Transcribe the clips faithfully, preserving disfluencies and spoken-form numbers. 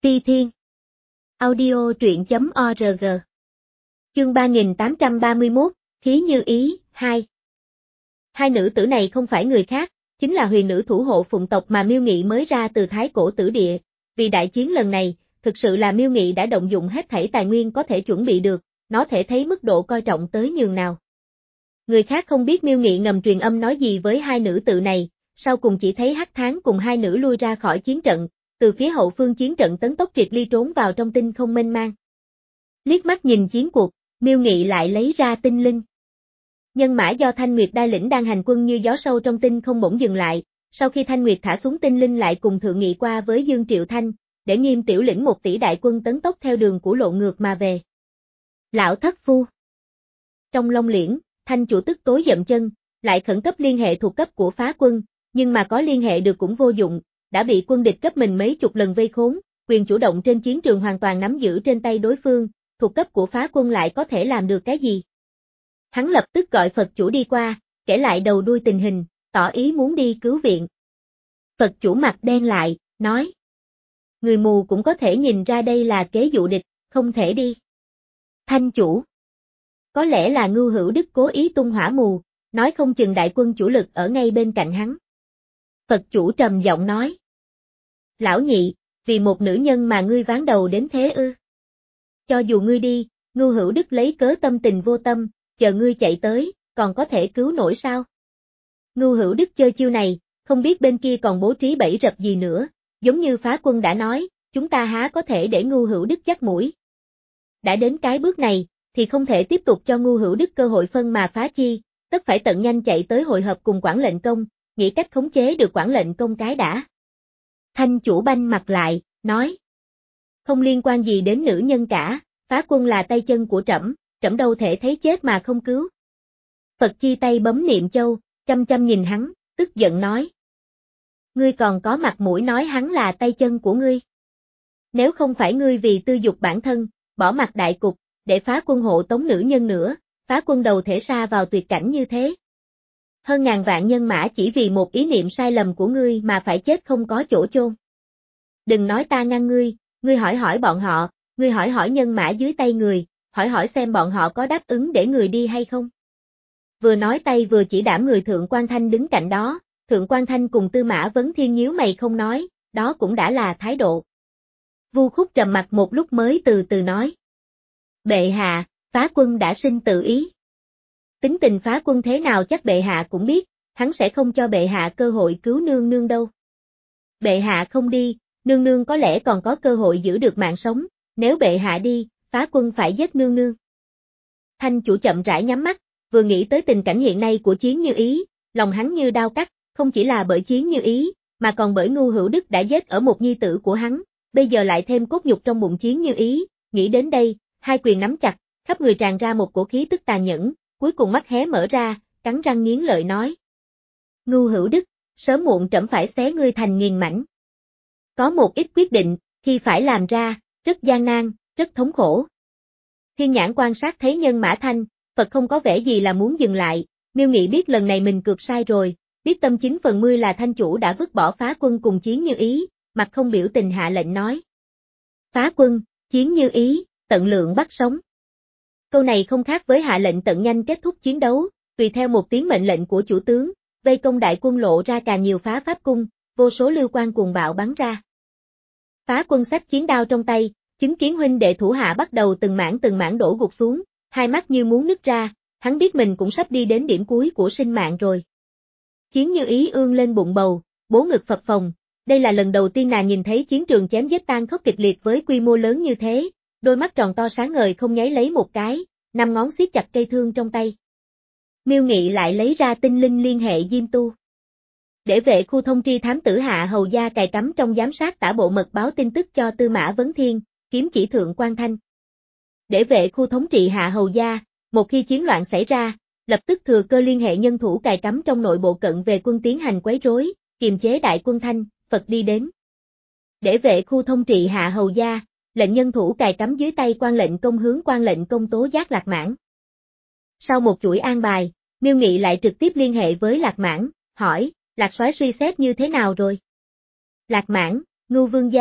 Ti Thiên. Audio truyện chấm org. Chương ba nghìn tám trăm ba mươi mốt, Khí Như Ý, hai. Hai nữ tử này không phải người khác, chính là huyền nữ thủ hộ phụng tộc mà Miêu Nghị mới ra từ Thái Cổ Tử Địa. Vì đại chiến lần này, thực sự là Miêu Nghị đã động dụng hết thảy tài nguyên có thể chuẩn bị được, nó thể thấy mức độ coi trọng tới nhường nào. Người khác không biết Miêu Nghị ngầm truyền âm nói gì với hai nữ tử này, sau cùng chỉ thấy Hắc Thán cùng hai nữ lui ra khỏi chiến trận, từ phía hậu phương chiến trận tấn tốc triệt ly trốn vào trong tinh không mênh mang. Liếc mắt nhìn chiến cuộc, Miêu Nghị lại lấy ra tinh linh. Nhân mã do Thanh Nguyệt đai lĩnh đang hành quân như gió sâu trong tinh không bỗng dừng lại, sau khi Thanh Nguyệt thả xuống tinh linh lại cùng thượng nghị qua với Dương Triệu Thanh, để Nghiêm tiểu lĩnh một tỷ đại quân tấn tốc theo đường của lộ ngược mà về. Lão thất phu. Trong Long Liễn, Thanh chủ tức tối dậm chân, lại khẩn cấp liên hệ thuộc cấp của phá quân, nhưng mà có liên hệ được cũng vô dụng, đã bị quân địch cấp mình mấy chục lần vây khốn, quyền chủ động trên chiến trường hoàn toàn nắm giữ trên tay đối phương, thuộc cấp của phá quân lại có thể làm được cái gì? Hắn lập tức gọi Phật chủ đi qua, kể lại đầu đuôi tình hình, tỏ ý muốn đi cứu viện. Phật chủ mặt đen lại, nói. Người mù cũng có thể nhìn ra đây là kế dụ địch, không thể đi. Thanh chủ. Có lẽ là Ngưu Hữu Đức cố ý tung hỏa mù, nói không chừng đại quân chủ lực ở ngay bên cạnh hắn. Phật chủ trầm giọng nói. Lão nhị, vì một nữ nhân mà ngươi ván đầu đến thế ư? Cho dù ngươi đi, Ngưu Hữu Đức lấy cớ tâm tình vô tâm, chờ ngươi chạy tới, còn có thể cứu nổi sao? Ngưu Hữu Đức chơi chiêu này, không biết bên kia còn bố trí bẫy rập gì nữa, giống như phá quân đã nói, chúng ta há có thể để Ngưu Hữu Đức dắt mũi. Đã đến cái bước này, thì không thể tiếp tục cho Ngưu Hữu Đức cơ hội phân mà phá chi, tất phải tận nhanh chạy tới hội hợp cùng Quản lệnh công, nghĩ cách khống chế được Quản lệnh công cái đã. Thanh chủ banh mặt lại, nói. Không liên quan gì đến nữ nhân cả, phá quân là tay chân của trẫm, trẫm đâu thể thấy chết mà không cứu. Phật chi tay bấm niệm châu, chăm chăm nhìn hắn, tức giận nói. Ngươi còn có mặt mũi nói hắn là tay chân của ngươi. Nếu không phải ngươi vì tư dục bản thân, bỏ mặt đại cục, để phá quân hộ tống nữ nhân nữa, phá quân đầu thể sa vào tuyệt cảnh như thế. Hơn ngàn vạn nhân mã chỉ vì một ý niệm sai lầm của ngươi mà phải chết không có chỗ chôn. Đừng nói ta ngăn ngươi, ngươi hỏi hỏi bọn họ, ngươi hỏi hỏi nhân mã dưới tay người, hỏi hỏi xem bọn họ có đáp ứng để người đi hay không. Vừa nói tay vừa chỉ đảm người Thượng Quan Thanh đứng cạnh đó, Thượng Quan Thanh cùng Tư Mã Vấn Thiên nhíu mày không nói, đó cũng đã là thái độ. Vu Khúc trầm mặt một lúc mới từ từ nói. Bệ hạ, phá quân đã sinh tự ý. Tính tình phá quân thế nào chắc bệ hạ cũng biết, hắn sẽ không cho bệ hạ cơ hội cứu nương nương đâu. Bệ hạ không đi, nương nương có lẽ còn có cơ hội giữ được mạng sống, nếu bệ hạ đi, phá quân phải giết nương nương. Thanh chủ chậm rãi nhắm mắt, vừa nghĩ tới tình cảnh hiện nay của Chiến Như Ý, lòng hắn như đao cắt, không chỉ là bởi Chiến Như Ý, mà còn bởi Ngưu Hữu Đức đã giết ở một nhi tử của hắn, bây giờ lại thêm cốt nhục trong bụng Chiến Như Ý, nghĩ đến đây, hai quyền nắm chặt, khắp người tràn ra một cổ khí tức tàn nhẫn, cuối cùng mắt hé mở ra, cắn răng nghiến lợi nói. Ngưu Hữu Đức, sớm muộn trẫm phải xé ngươi thành nghìn mảnh. Có một ít quyết định, khi phải làm ra, rất gian nan, rất thống khổ. Thiên nhãn quan sát thấy nhân mã thanh, Phật không có vẻ gì là muốn dừng lại, Miêu Nghị biết lần này mình cược sai rồi, biết tâm chín phần mươi là thanh chủ đã vứt bỏ phá quân cùng Chiến Như Ý, mặt không biểu tình hạ lệnh nói. Phá quân, Chiến Như Ý, tận lượng bắt sống. Câu này không khác với hạ lệnh tận nhanh kết thúc chiến đấu, tùy theo một tiếng mệnh lệnh của chủ tướng, vây công đại quân lộ ra càng nhiều phá pháp cung, vô số lưu quan cuồng bạo bắn ra. Phá quân xách chiến đao trong tay, chứng kiến huynh đệ thủ hạ bắt đầu từng mảng từng mảng đổ gục xuống, hai mắt như muốn nứt ra, hắn biết mình cũng sắp đi đến điểm cuối của sinh mạng rồi. Chiến Như Ý ương lên bụng bầu, bố ngực phập phồng, đây là lần đầu tiên nàng nhìn thấy chiến trường chém giết tan khốc kịch liệt với quy mô lớn như thế, đôi mắt tròn to sáng ngời không nháy lấy một cái, năm ngón siết chặt cây thương trong tay. Miêu Nghị lại lấy ra tinh linh liên hệ Diêm Tu. Để vệ khu thông tri thám tử Hạ Hầu Gia cài cắm trong giám sát tả bộ mật báo tin tức cho Tư Mã Vấn Thiên, kiếm chỉ Thượng Quan Thanh. Để vệ khu thống trị Hạ Hầu Gia, một khi chiến loạn xảy ra, lập tức thừa cơ liên hệ nhân thủ cài cắm trong nội bộ cận về quân tiến hành quấy rối, kiềm chế đại quân Thanh, Phật đi đến. Để vệ khu thông trị Hạ Hầu Gia, lệnh nhân thủ cài cắm dưới tay Quan lệnh công hướng Quan lệnh công tố giác Lạc Mãn. Sau một chuỗi an bài, Miêu Nghị lại trực tiếp liên hệ với Lạc Mãn, hỏi, Lạc soái suy xét như thế nào rồi? Lạc Mãn, Ngưu Vương gia,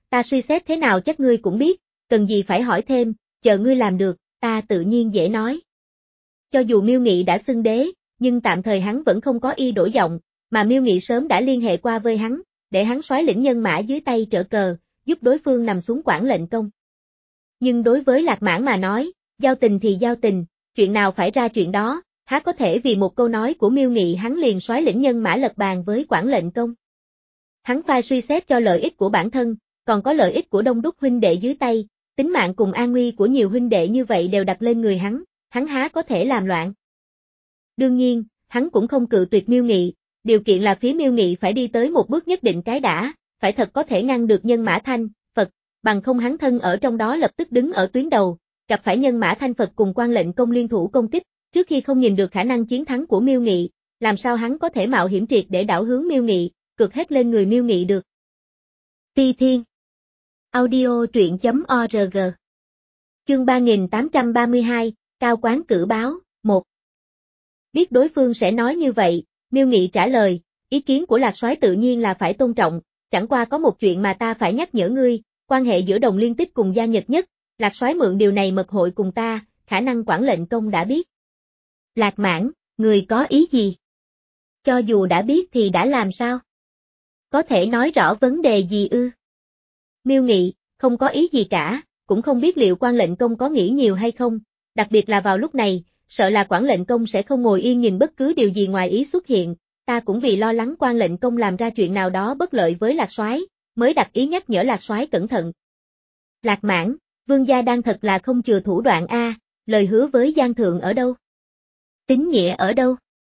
ta suy xét thế nào chắc ngươi cũng biết, cần gì phải hỏi thêm, chờ ngươi làm được, ta tự nhiên dễ nói. Cho dù Miêu Nghị đã xưng đế, nhưng tạm thời hắn vẫn không có ý đổi giọng, mà Miêu Nghị sớm đã liên hệ qua với hắn, để hắn soái lĩnh nhân mã dưới tay trợ cờ, giúp đối phương nằm xuống quản lệnh công. Nhưng đối với Lạc Mãn mà nói, giao tình thì giao tình, chuyện nào phải ra chuyện đó, há có thể vì một câu nói của Miêu Nghị hắn liền soái lĩnh nhân mã lật bàn với quản lệnh công. Hắn phải suy xét cho lợi ích của bản thân, còn có lợi ích của đông đúc huynh đệ dưới tay, tính mạng cùng an nguy của nhiều huynh đệ như vậy đều đặt lên người hắn, hắn há có thể làm loạn. Đương nhiên, hắn cũng không cự tuyệt Miêu Nghị, điều kiện là phía Miêu Nghị phải đi tới một bước nhất định cái đã, phải thật có thể ngăn được nhân mã Thanh, Phật, bằng không hắn thân ở trong đó lập tức đứng ở tuyến đầu, gặp phải nhân mã Thanh Phật cùng quan lệnh công liên thủ công kích, trước khi không nhìn được khả năng chiến thắng của Miêu Nghị, làm sao hắn có thể mạo hiểm triệt để đảo hướng Miêu Nghị, cược hết lên người Miêu Nghị được. Phi Thiên Audio truyện chấm org Chương ba nghìn tám trăm ba mươi hai, Cao Quán cử báo, một. Biết đối phương sẽ nói như vậy, Miêu Nghị trả lời, ý kiến của Lạc soái tự nhiên là phải tôn trọng, chẳng qua có một chuyện mà ta phải nhắc nhở ngươi, quan hệ giữa Đồng Liên Tích cùng Gia Nhật Nhất, Lạc soái mượn điều này mật hội cùng ta, khả năng quản lệnh công đã biết. Lạc Mãn, người có ý gì? Cho dù đã biết thì đã làm sao? Có thể nói rõ vấn đề gì ư? Miêu Nghị, không có ý gì cả, cũng không biết liệu quan lệnh công có nghĩ nhiều hay không, đặc biệt là vào lúc này, sợ là quản lệnh công sẽ không ngồi yên nhìn bất cứ điều gì ngoài ý xuất hiện, ta cũng vì lo lắng quan lệnh công làm ra chuyện nào đó bất lợi với Lạc soái, mới đặt ý nhắc nhở Lạc soái cẩn thận. Lạc Mãn, vương gia đang thật là không chừa thủ đoạn a, lời hứa với Giang thượng ở đâu? Tín nghĩa ở đâu?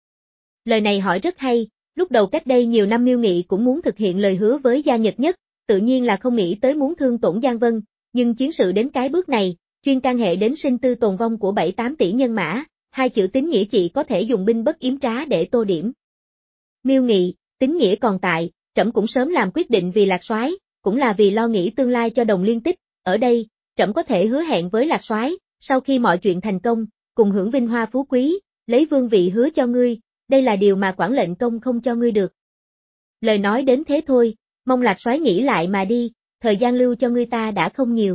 Lời này hỏi rất hay, lúc đầu cách đây nhiều năm Miêu Nghị cũng muốn thực hiện lời hứa với Gia Nhật Nhất, tự nhiên là không nghĩ tới muốn thương tổn Giang Vân, nhưng chiến sự đến cái bước này, chuyên can hệ đến sinh tư tồn vong của bảy tám tỷ nhân mã, hai chữ tín nghĩa chỉ có thể dùng binh bất yếm trá để tô điểm. Miêu Nghị, tín nghĩa còn tại, trẫm cũng sớm làm quyết định vì Lạc soái, cũng là vì lo nghĩ tương lai cho Đồng Liên Tích, ở đây, trẫm có thể hứa hẹn với Lạc soái, sau khi mọi chuyện thành công, cùng hưởng vinh hoa phú quý, lấy vương vị hứa cho ngươi, đây là điều mà quản lệnh công không cho ngươi được. Lời nói đến thế thôi, mong Lạc soái nghĩ lại mà đi, thời gian lưu cho ngươi ta đã không nhiều.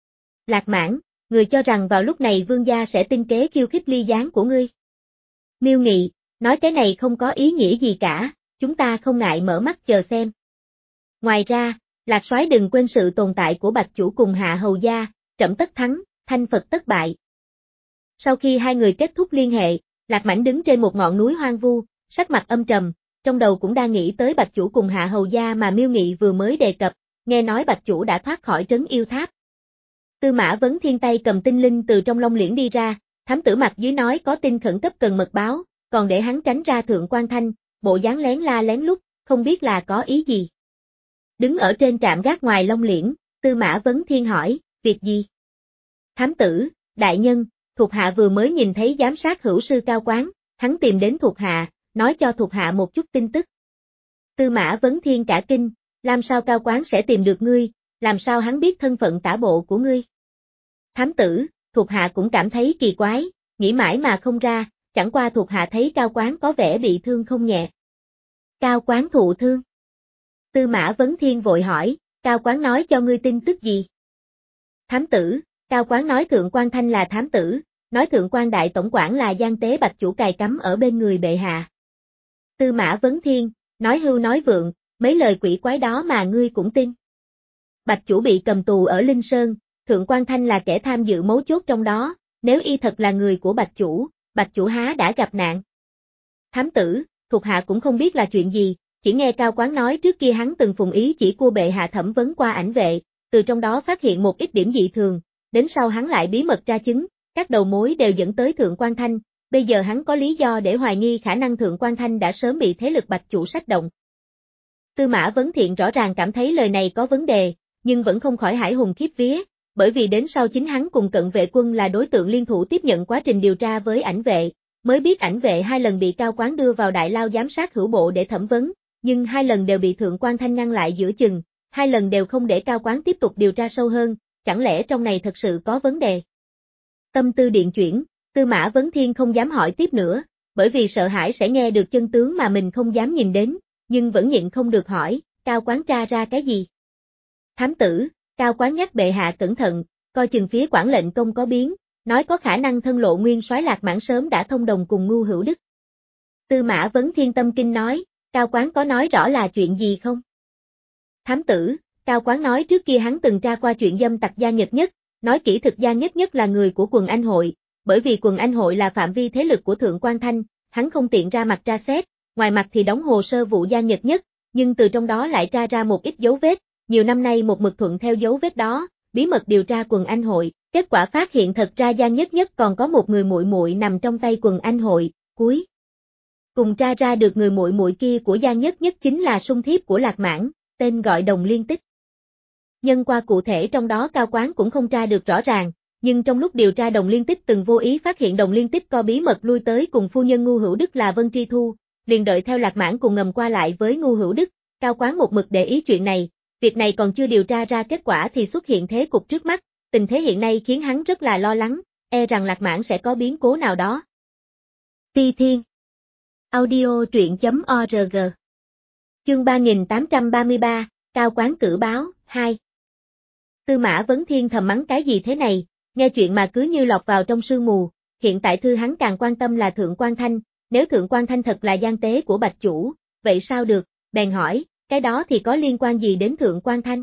Lạc Mãn, người cho rằng vào lúc này vương gia sẽ tinh kế khiêu khích ly gián của ngươi. Miêu Nghị, nói cái này không có ý nghĩa gì cả, chúng ta không ngại mở mắt chờ xem. Ngoài ra, Lạc soái đừng quên sự tồn tại của Bạch Chủ cùng Hạ Hầu Gia, trẫm tất thắng, Thanh Phật tất bại. Sau khi hai người kết thúc liên hệ, Lạc Mãnh đứng trên một ngọn núi hoang vu, sắc mặt âm trầm, trong đầu cũng đang nghĩ tới Bạch Chủ cùng Hạ Hầu Gia mà Miêu Nghị vừa mới đề cập, nghe nói Bạch Chủ đã thoát khỏi trấn yêu tháp. Tư Mã Vấn Thiên tay cầm tinh linh từ trong Long Liễn đi ra, thám tử mặt dưới nói có tin khẩn cấp cần mật báo, còn để hắn tránh ra Thượng Quan Thanh, bộ dáng lén la lén lút, không biết là có ý gì. Đứng ở trên trạm gác ngoài Long Liễn, Tư Mã Vấn Thiên hỏi, việc gì? Thám tử, đại nhân, thuộc hạ vừa mới nhìn thấy giám sát hữu sư Cao Quán, hắn tìm đến thuộc hạ, nói cho thuộc hạ một chút tin tức. Tư Mã Vấn Thiên cả kinh, làm sao Cao Quán sẽ tìm được ngươi, làm sao hắn biết thân phận tả bộ của ngươi? Thám tử, thuộc hạ cũng cảm thấy kỳ quái, nghĩ mãi mà không ra, chẳng qua thuộc hạ thấy Cao Quán có vẻ bị thương không nhẹ. Cao Quán thụ thương? Tư Mã Vấn Thiên vội hỏi, Cao Quán nói cho ngươi tin tức gì? Thám tử, Cao Quán nói Thượng Quan Thanh là thám tử, nói Thượng Quan Đại Tổng quản là gian tế Bạch Chủ cài cắm ở bên người bệ hạ. Tư Mã Vấn Thiên, nói hưu nói vượng, mấy lời quỷ quái đó mà ngươi cũng tin. Bạch Chủ bị cầm tù ở Linh Sơn, Thượng Quan Thanh là kẻ tham dự mấu chốt trong đó, nếu y thật là người của Bạch Chủ, Bạch Chủ há đã gặp nạn. Thám tử, thuộc hạ cũng không biết là chuyện gì, chỉ nghe Cao Quán nói trước kia hắn từng phùng ý chỉ của bệ hạ thẩm vấn qua ảnh vệ, từ trong đó phát hiện một ít điểm dị thường, đến sau hắn lại bí mật tra chứng, các đầu mối đều dẫn tới Thượng Quan Thanh, bây giờ hắn có lý do để hoài nghi khả năng Thượng Quan Thanh đã sớm bị thế lực Bạch Chủ sách động. Tư Mã Vấn Thiện rõ ràng cảm thấy lời này có vấn đề, nhưng vẫn không khỏi hãi hùng khiếp vía, bởi vì đến sau chính hắn cùng cận vệ quân là đối tượng liên thủ tiếp nhận quá trình điều tra với ảnh vệ, mới biết ảnh vệ hai lần bị Cao Quán đưa vào đại lao giám sát hữu bộ để thẩm vấn, nhưng hai lần đều bị Thượng Quan Thanh ngăn lại giữa chừng, hai lần đều không để Cao Quán tiếp tục điều tra sâu hơn, chẳng lẽ trong này thật sự có vấn đề? Tâm tư điện chuyển, Tư Mã Vấn Thiên không dám hỏi tiếp nữa, bởi vì sợ hãi sẽ nghe được chân tướng mà mình không dám nhìn đến, nhưng vẫn nhịn không được hỏi, Cao Quán tra ra cái gì? Thám tử, cao quán nhắc bệ hạ cẩn thận, coi chừng phía quản lệnh công có biến, nói có khả năng thân lộ nguyên soái Lạc Mãn sớm đã thông đồng cùng Ngưu Hữu Đức. Tư Mã Vấn Thiên tâm kinh nói, cao quán có nói rõ là chuyện gì không? Thám tử, cao quán nói trước kia hắn từng tra qua chuyện dâm tặc Gia Nhật Nhất, nói kỹ thực Gia Nhất Nhất là người của quần Anh hội, bởi vì quần Anh hội là phạm vi thế lực của Thượng Quan Thanh, hắn không tiện ra mặt tra xét, ngoài mặt thì đóng hồ sơ vụ Gia Nhật Nhất, nhưng từ trong đó lại tra ra một ít dấu vết, nhiều năm nay một mực thuận theo dấu vết đó, bí mật điều tra quần Anh hội, kết quả phát hiện thật ra Gia Nhất Nhất còn có một người muội muội nằm trong tay quần Anh hội, cuối cùng tra ra được người muội muội kia của Gia Nhất Nhất chính là sung thiếp của Lạc Mãn, tên gọi Đồng Liên Tích. Nhân qua cụ thể trong đó cao quán cũng không tra được rõ ràng, nhưng trong lúc điều tra Đồng Liên Tích từng vô ý phát hiện Đồng Liên Tích có bí mật lui tới cùng phu nhân Ngưu Hữu Đức là Vân Tri Thu, liền đợi theo Lạc Mãn cùng ngầm qua lại với Ngưu Hữu Đức, cao quán một mực để ý chuyện này, việc này còn chưa điều tra ra kết quả thì xuất hiện thế cục trước mắt, tình thế hiện nay khiến hắn rất là lo lắng, e rằng Lạc Mãn sẽ có biến cố nào đó. Phi Thiên Audio truyện.org Chương ba nghìn tám trăm ba mươi ba, Cao quán cử báo, hai. Tư Mã Vấn Thiên thầm mắng cái gì thế này, nghe chuyện mà cứ như lọt vào trong sương mù, hiện tại thư hắn càng quan tâm là Thượng Quan Thanh, nếu Thượng Quan Thanh thật là gian tế của Bạch Chủ, vậy sao được, bèn hỏi, cái đó thì có liên quan gì đến Thượng Quan Thanh?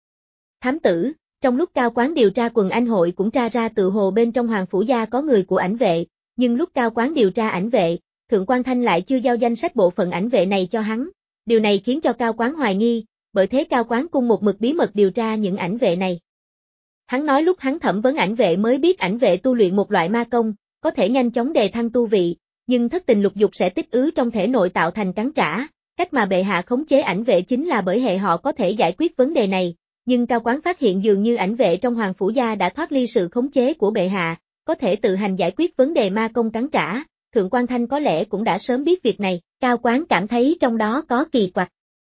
Thám tử, trong lúc cao quán điều tra quần Anh hội cũng tra ra tự hồ bên trong Hoàng Phủ Gia có người của ảnh vệ, nhưng lúc cao quán điều tra ảnh vệ, Thượng Quan Thanh lại chưa giao danh sách bộ phận ảnh vệ này cho hắn, điều này khiến cho cao quán hoài nghi, bởi thế cao quán cung một mực bí mật điều tra những ảnh vệ này. Hắn nói lúc hắn thẩm vấn ảnh vệ mới biết ảnh vệ tu luyện một loại ma công, có thể nhanh chóng đề thăng tu vị, nhưng thất tình lục dục sẽ tích ứ trong thể nội tạo thành cắn trả, cách mà bệ hạ khống chế ảnh vệ chính là bởi hệ họ có thể giải quyết vấn đề này, nhưng cao quán phát hiện dường như ảnh vệ trong Hoàng Phủ Gia đã thoát ly sự khống chế của bệ hạ, có thể tự hành giải quyết vấn đề ma công cắn trả, Thượng Quan Thanh có lẽ cũng đã sớm biết việc này, cao quán cảm thấy trong đó có kỳ quặc.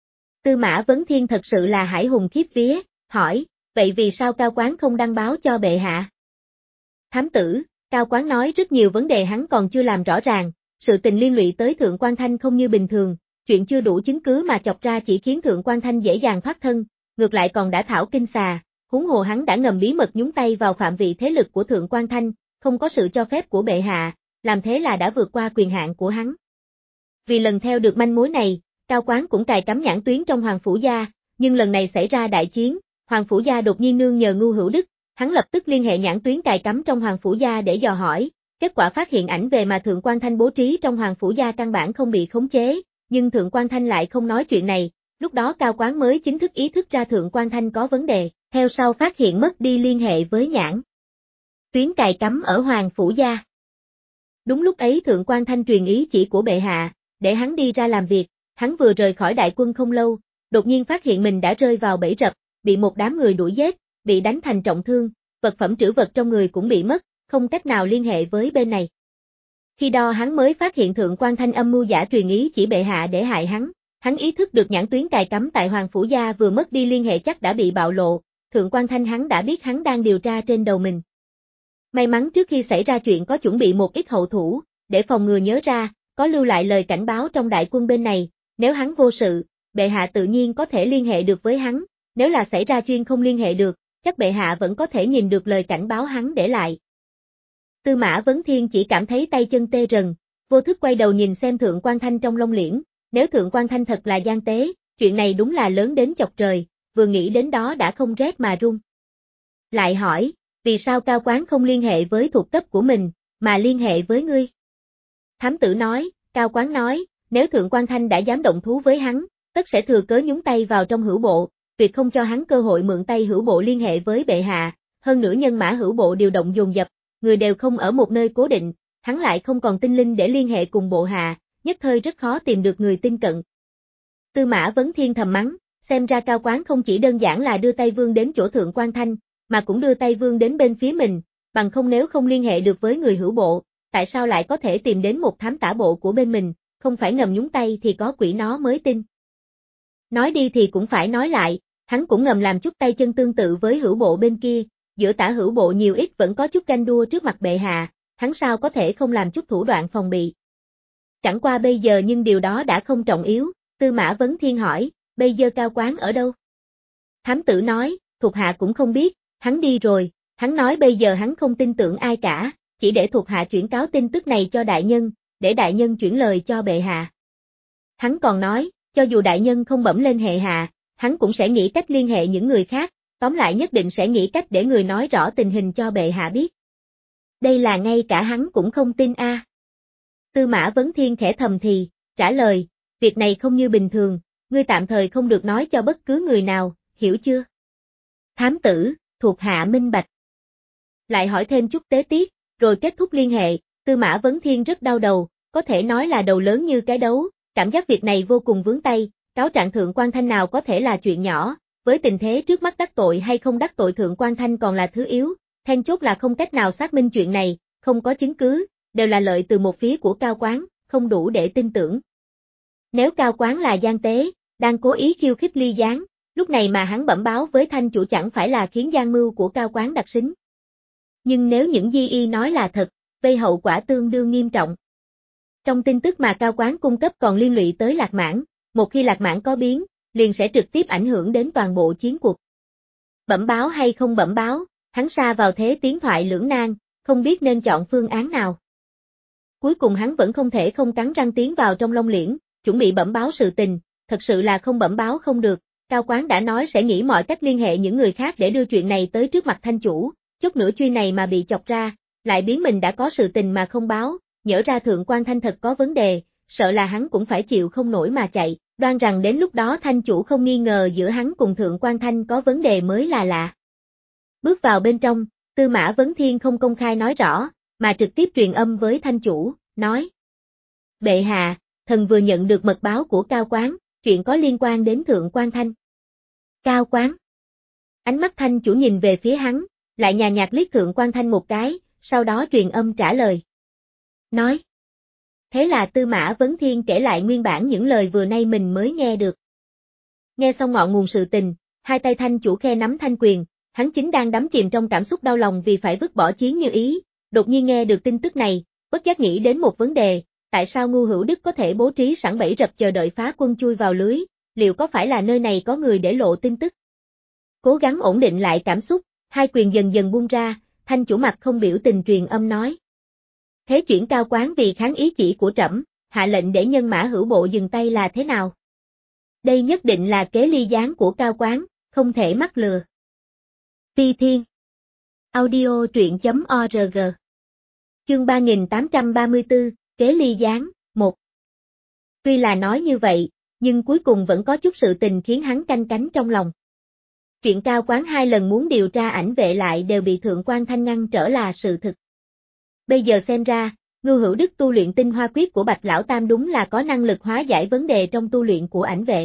Tư Mã Vấn Thiên thật sự là hải hùng khiếp vía, hỏi, vậy vì sao cao quán không đăng báo cho bệ hạ? Thám tử, cao quán nói rất nhiều vấn đề hắn còn chưa làm rõ ràng, sự tình liên lụy tới Thượng Quan Thanh không như bình thường, chuyện chưa đủ chứng cứ mà chọc ra chỉ khiến Thượng Quan Thanh dễ dàng thoát thân, ngược lại còn đã thảo kinh xà, huống hồ hắn đã ngầm bí mật nhúng tay vào phạm vị thế lực của Thượng Quan Thanh, không có sự cho phép của bệ hạ, làm thế là đã vượt qua quyền hạn của hắn. Vì lần theo được manh mối này, cao quán cũng cài cắm nhãn tuyến trong Hoàng Phủ Gia, nhưng lần này xảy ra đại chiến, Hoàng Phủ Gia đột nhiên nương nhờ Ngưu Hữu Đức, hắn lập tức liên hệ nhãn tuyến cài cắm trong Hoàng Phủ Gia để dò hỏi, kết quả phát hiện ảnh về mà Thượng Quan Thanh bố trí trong Hoàng Phủ Gia căn bản không bị khống chế, nhưng Thượng Quan Thanh lại không nói chuyện này, lúc đó cao quán mới chính thức ý thức ra Thượng Quan Thanh có vấn đề, theo sau phát hiện mất đi liên hệ với nhãn tuyến cài cắm ở Hoàng Phủ Gia. Đúng lúc ấy Thượng Quan Thanh truyền ý chỉ của bệ hạ, để hắn đi ra làm việc, hắn vừa rời khỏi đại quân không lâu, đột nhiên phát hiện mình đã rơi vào bẫy rập, bị một đám người đuổi giết, bị đánh thành trọng thương, vật phẩm trữ vật trong người cũng bị mất, không cách nào liên hệ với bên này. Khi đó hắn mới phát hiện Thượng Quan Thanh âm mưu giả truyền ý chỉ bệ hạ để hại hắn, hắn ý thức được nhãn tuyến cài cắm tại Hoàng Phủ Gia vừa mất đi liên hệ chắc đã bị bạo lộ, Thượng Quan Thanh hắn đã biết hắn đang điều tra trên đầu mình. May mắn trước khi xảy ra chuyện có chuẩn bị một ít hậu thủ, để phòng ngừa nhớ ra, có lưu lại lời cảnh báo trong đại quân bên này, nếu hắn vô sự, bệ hạ tự nhiên có thể liên hệ được với hắn, nếu là xảy ra chuyên không liên hệ được, chắc bệ hạ vẫn có thể nhìn được lời cảnh báo hắn để lại. Tư Mã Vấn Thiên chỉ cảm thấy tay chân tê rần, vô thức quay đầu nhìn xem Thượng Quan Thanh trong lông liễn, nếu Thượng Quan Thanh thật là gian tế, chuyện này đúng là lớn đến chọc trời, vừa nghĩ đến đó đã không rét mà run. Lại hỏi, vì sao cao quán không liên hệ với thuộc cấp của mình, mà liên hệ với ngươi? Thám tử nói, cao quán nói, nếu Thượng Quan Thanh đã dám động thú với hắn, tất sẽ thừa cớ nhúng tay vào trong hữu bộ, việc không cho hắn cơ hội mượn tay hữu bộ liên hệ với bệ hạ, hơn nữa nhân mã hữu bộ điều động dồn dập, người đều không ở một nơi cố định, hắn lại không còn tinh linh để liên hệ cùng bộ hạ, nhất thời rất khó tìm được người tin cận. Tư Mã Vấn Thiên thầm mắng, xem ra cao quán không chỉ đơn giản là đưa tay vương đến chỗ Thượng Quan Thanh, mà cũng đưa tay vương đến bên phía mình, bằng không nếu không liên hệ được với người hữu bộ, tại sao lại có thể tìm đến một thám tả bộ của bên mình, không phải ngầm nhúng tay thì có quỷ nó mới tin. Nói đi thì cũng phải nói lại, hắn cũng ngầm làm chút tay chân tương tự với hữu bộ bên kia, giữa tả hữu bộ nhiều ít vẫn có chút ganh đua trước mặt bệ hạ, hắn sao có thể không làm chút thủ đoạn phòng bị. Chẳng qua bây giờ nhưng điều đó đã không trọng yếu, Tư Mã Vấn Thiên hỏi, bây giờ cao quán ở đâu? Thám tử nói, thuộc hạ cũng không biết, hắn đi rồi, hắn nói bây giờ hắn không tin tưởng ai cả, chỉ để thuộc hạ chuyển cáo tin tức này cho đại nhân, để đại nhân chuyển lời cho bệ hạ. Hắn còn nói, cho dù đại nhân không bẩm lên hệ hạ, hắn cũng sẽ nghĩ cách liên hệ những người khác, tóm lại nhất định sẽ nghĩ cách để người nói rõ tình hình cho bệ hạ biết. Đây là ngay cả hắn cũng không tin a. À. Tư Mã Vấn Thiên khẽ thầm thì, trả lời, việc này không như bình thường, ngươi tạm thời không được nói cho bất cứ người nào, hiểu chưa? Thám tử, thuộc hạ minh bạch. Lại hỏi thêm chút tế tiết, rồi kết thúc liên hệ, Tư Mã Vấn Thiên rất đau đầu, có thể nói là đầu lớn như cái đấu, cảm giác việc này vô cùng vướng tay, cáo trạng Thượng Quan Thanh nào có thể là chuyện nhỏ, với tình thế trước mắt đắc tội hay không đắc tội Thượng Quan Thanh còn là thứ yếu, then chốt là không cách nào xác minh chuyện này, không có chứng cứ, đều là lợi từ một phía của Cao Quán, không đủ để tin tưởng. Nếu Cao Quán là gian tế, đang cố ý khiêu khích Ly Gián, lúc này mà hắn bẩm báo với Thanh chủ chẳng phải là khiến gian mưu của Cao Quán đặc xính. Nhưng nếu những di y nói là thật, vây hậu quả tương đương nghiêm trọng. Trong tin tức mà Cao Quán cung cấp còn liên lụy tới Lạc Mãn, một khi Lạc Mãn có biến, liền sẽ trực tiếp ảnh hưởng đến toàn bộ chiến cuộc. Bẩm báo hay không bẩm báo, hắn sa vào thế tiến thoại lưỡng nan, không biết nên chọn phương án nào. Cuối cùng hắn vẫn không thể không cắn răng tiến vào trong Long Liễn, chuẩn bị bẩm báo sự tình, thật sự là không bẩm báo không được, Cao Quán đã nói sẽ nghĩ mọi cách liên hệ những người khác để đưa chuyện này tới trước mặt Thanh chủ, chút nữa chuyên này mà bị chọc ra, lại biến mình đã có sự tình mà không báo, nhỡ ra Thượng Quan Thanh thật có vấn đề, sợ là hắn cũng phải chịu không nổi mà chạy, đoan rằng đến lúc đó Thanh chủ không nghi ngờ giữa hắn cùng Thượng Quan Thanh có vấn đề mới là lạ. Bước vào bên trong, Tư Mã Vấn Thiên không công khai nói rõ, mà trực tiếp truyền âm với Thanh chủ, nói. Bệ hạ, thần vừa nhận được mật báo của Cao Quán, chuyện có liên quan đến Thượng Quan Thanh. Cao Quán. Ánh mắt Thanh chủ nhìn về phía hắn, lại nhàn nhạt liếc Thượng Quan Thanh một cái, sau đó truyền âm trả lời. Nói. Thế là Tư Mã Vấn Thiên kể lại nguyên bản những lời vừa nay mình mới nghe được. Nghe xong ngọn nguồn sự tình, hai tay Thanh chủ khe nắm thanh quyền, hắn chính đang đắm chìm trong cảm xúc đau lòng vì phải vứt bỏ Chiến Như Ý, đột nhiên nghe được tin tức này, bất giác nghĩ đến một vấn đề, tại sao Ngưu Hữu Đức có thể bố trí sẵn bẫy rập chờ đợi phá quân chui vào lưới, liệu có phải là nơi này có người để lộ tin tức? Cố gắng ổn định lại cảm xúc, hai quyền dần dần buông ra, Thanh chủ mặt không biểu tình truyền âm nói. Thế chuyển Cao Quán vì kháng ý chỉ của trẫm, hạ lệnh để nhân mã hữu bộ dừng tay là thế nào? Đây nhất định là kế Ly Gián của Cao Quán, không thể mắc lừa. Phi Thiên Audio truyện chấm org Chương ba nghìn tám trăm ba mươi tư, Kế Ly Gián, một. Tuy là nói như vậy, nhưng cuối cùng vẫn có chút sự tình khiến hắn canh cánh trong lòng. Chuyện Cao Quán hai lần muốn điều tra ảnh vệ lại đều bị Thượng Quan Thanh ngăn trở là sự thực. Bây giờ xem ra, Ngưu Hữu Đức tu luyện tinh hoa quyết của Bạch Lão Tam đúng là có năng lực hóa giải vấn đề trong tu luyện của ảnh vệ.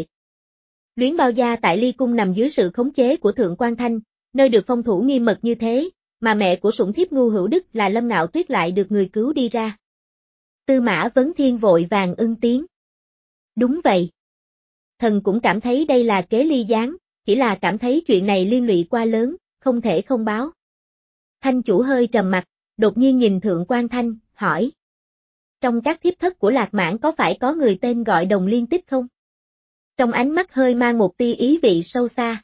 Luyến Bao Gia tại Ly Cung nằm dưới sự khống chế của Thượng Quan Thanh, nơi được phong thủ nghiêm mật như thế, mà mẹ của sủng thiếp Ngưu Hữu Đức là Lâm Ngạo Tuyết lại được người cứu đi ra. Tư Mã Vấn Thiên vội vàng ưng tiếng. Đúng vậy. Thần cũng cảm thấy đây là kế Ly Gián, chỉ là cảm thấy chuyện này liên lụy quá lớn, không thể không báo. Thanh chủ hơi trầm mặt, đột nhiên nhìn Thượng Quan Thanh, hỏi. Trong các thiếp thất của Lạc Mãn có phải có người tên gọi Đồng Liên Tích không? Trong ánh mắt hơi mang một tia ý vị sâu xa.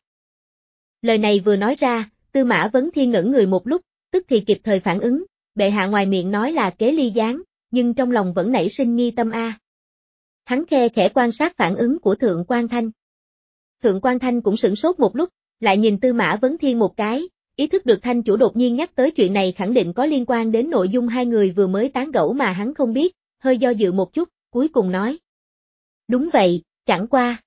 Lời này vừa nói ra, Tư Mã Vấn Thiên ngẩn người một lúc, tức thì kịp thời phản ứng, bệ hạ ngoài miệng nói là kế Ly Gián, nhưng trong lòng vẫn nảy sinh nghi tâm a. Hắn khe khẽ quan sát phản ứng của Thượng Quan Thanh. Thượng Quan Thanh cũng sửng sốt một lúc, lại nhìn Tư Mã Vấn Thiên một cái, ý thức được Thanh chủ đột nhiên nhắc tới chuyện này khẳng định có liên quan đến nội dung hai người vừa mới tán gẫu mà hắn không biết, hơi do dự một chút, cuối cùng nói. Đúng vậy, chẳng qua.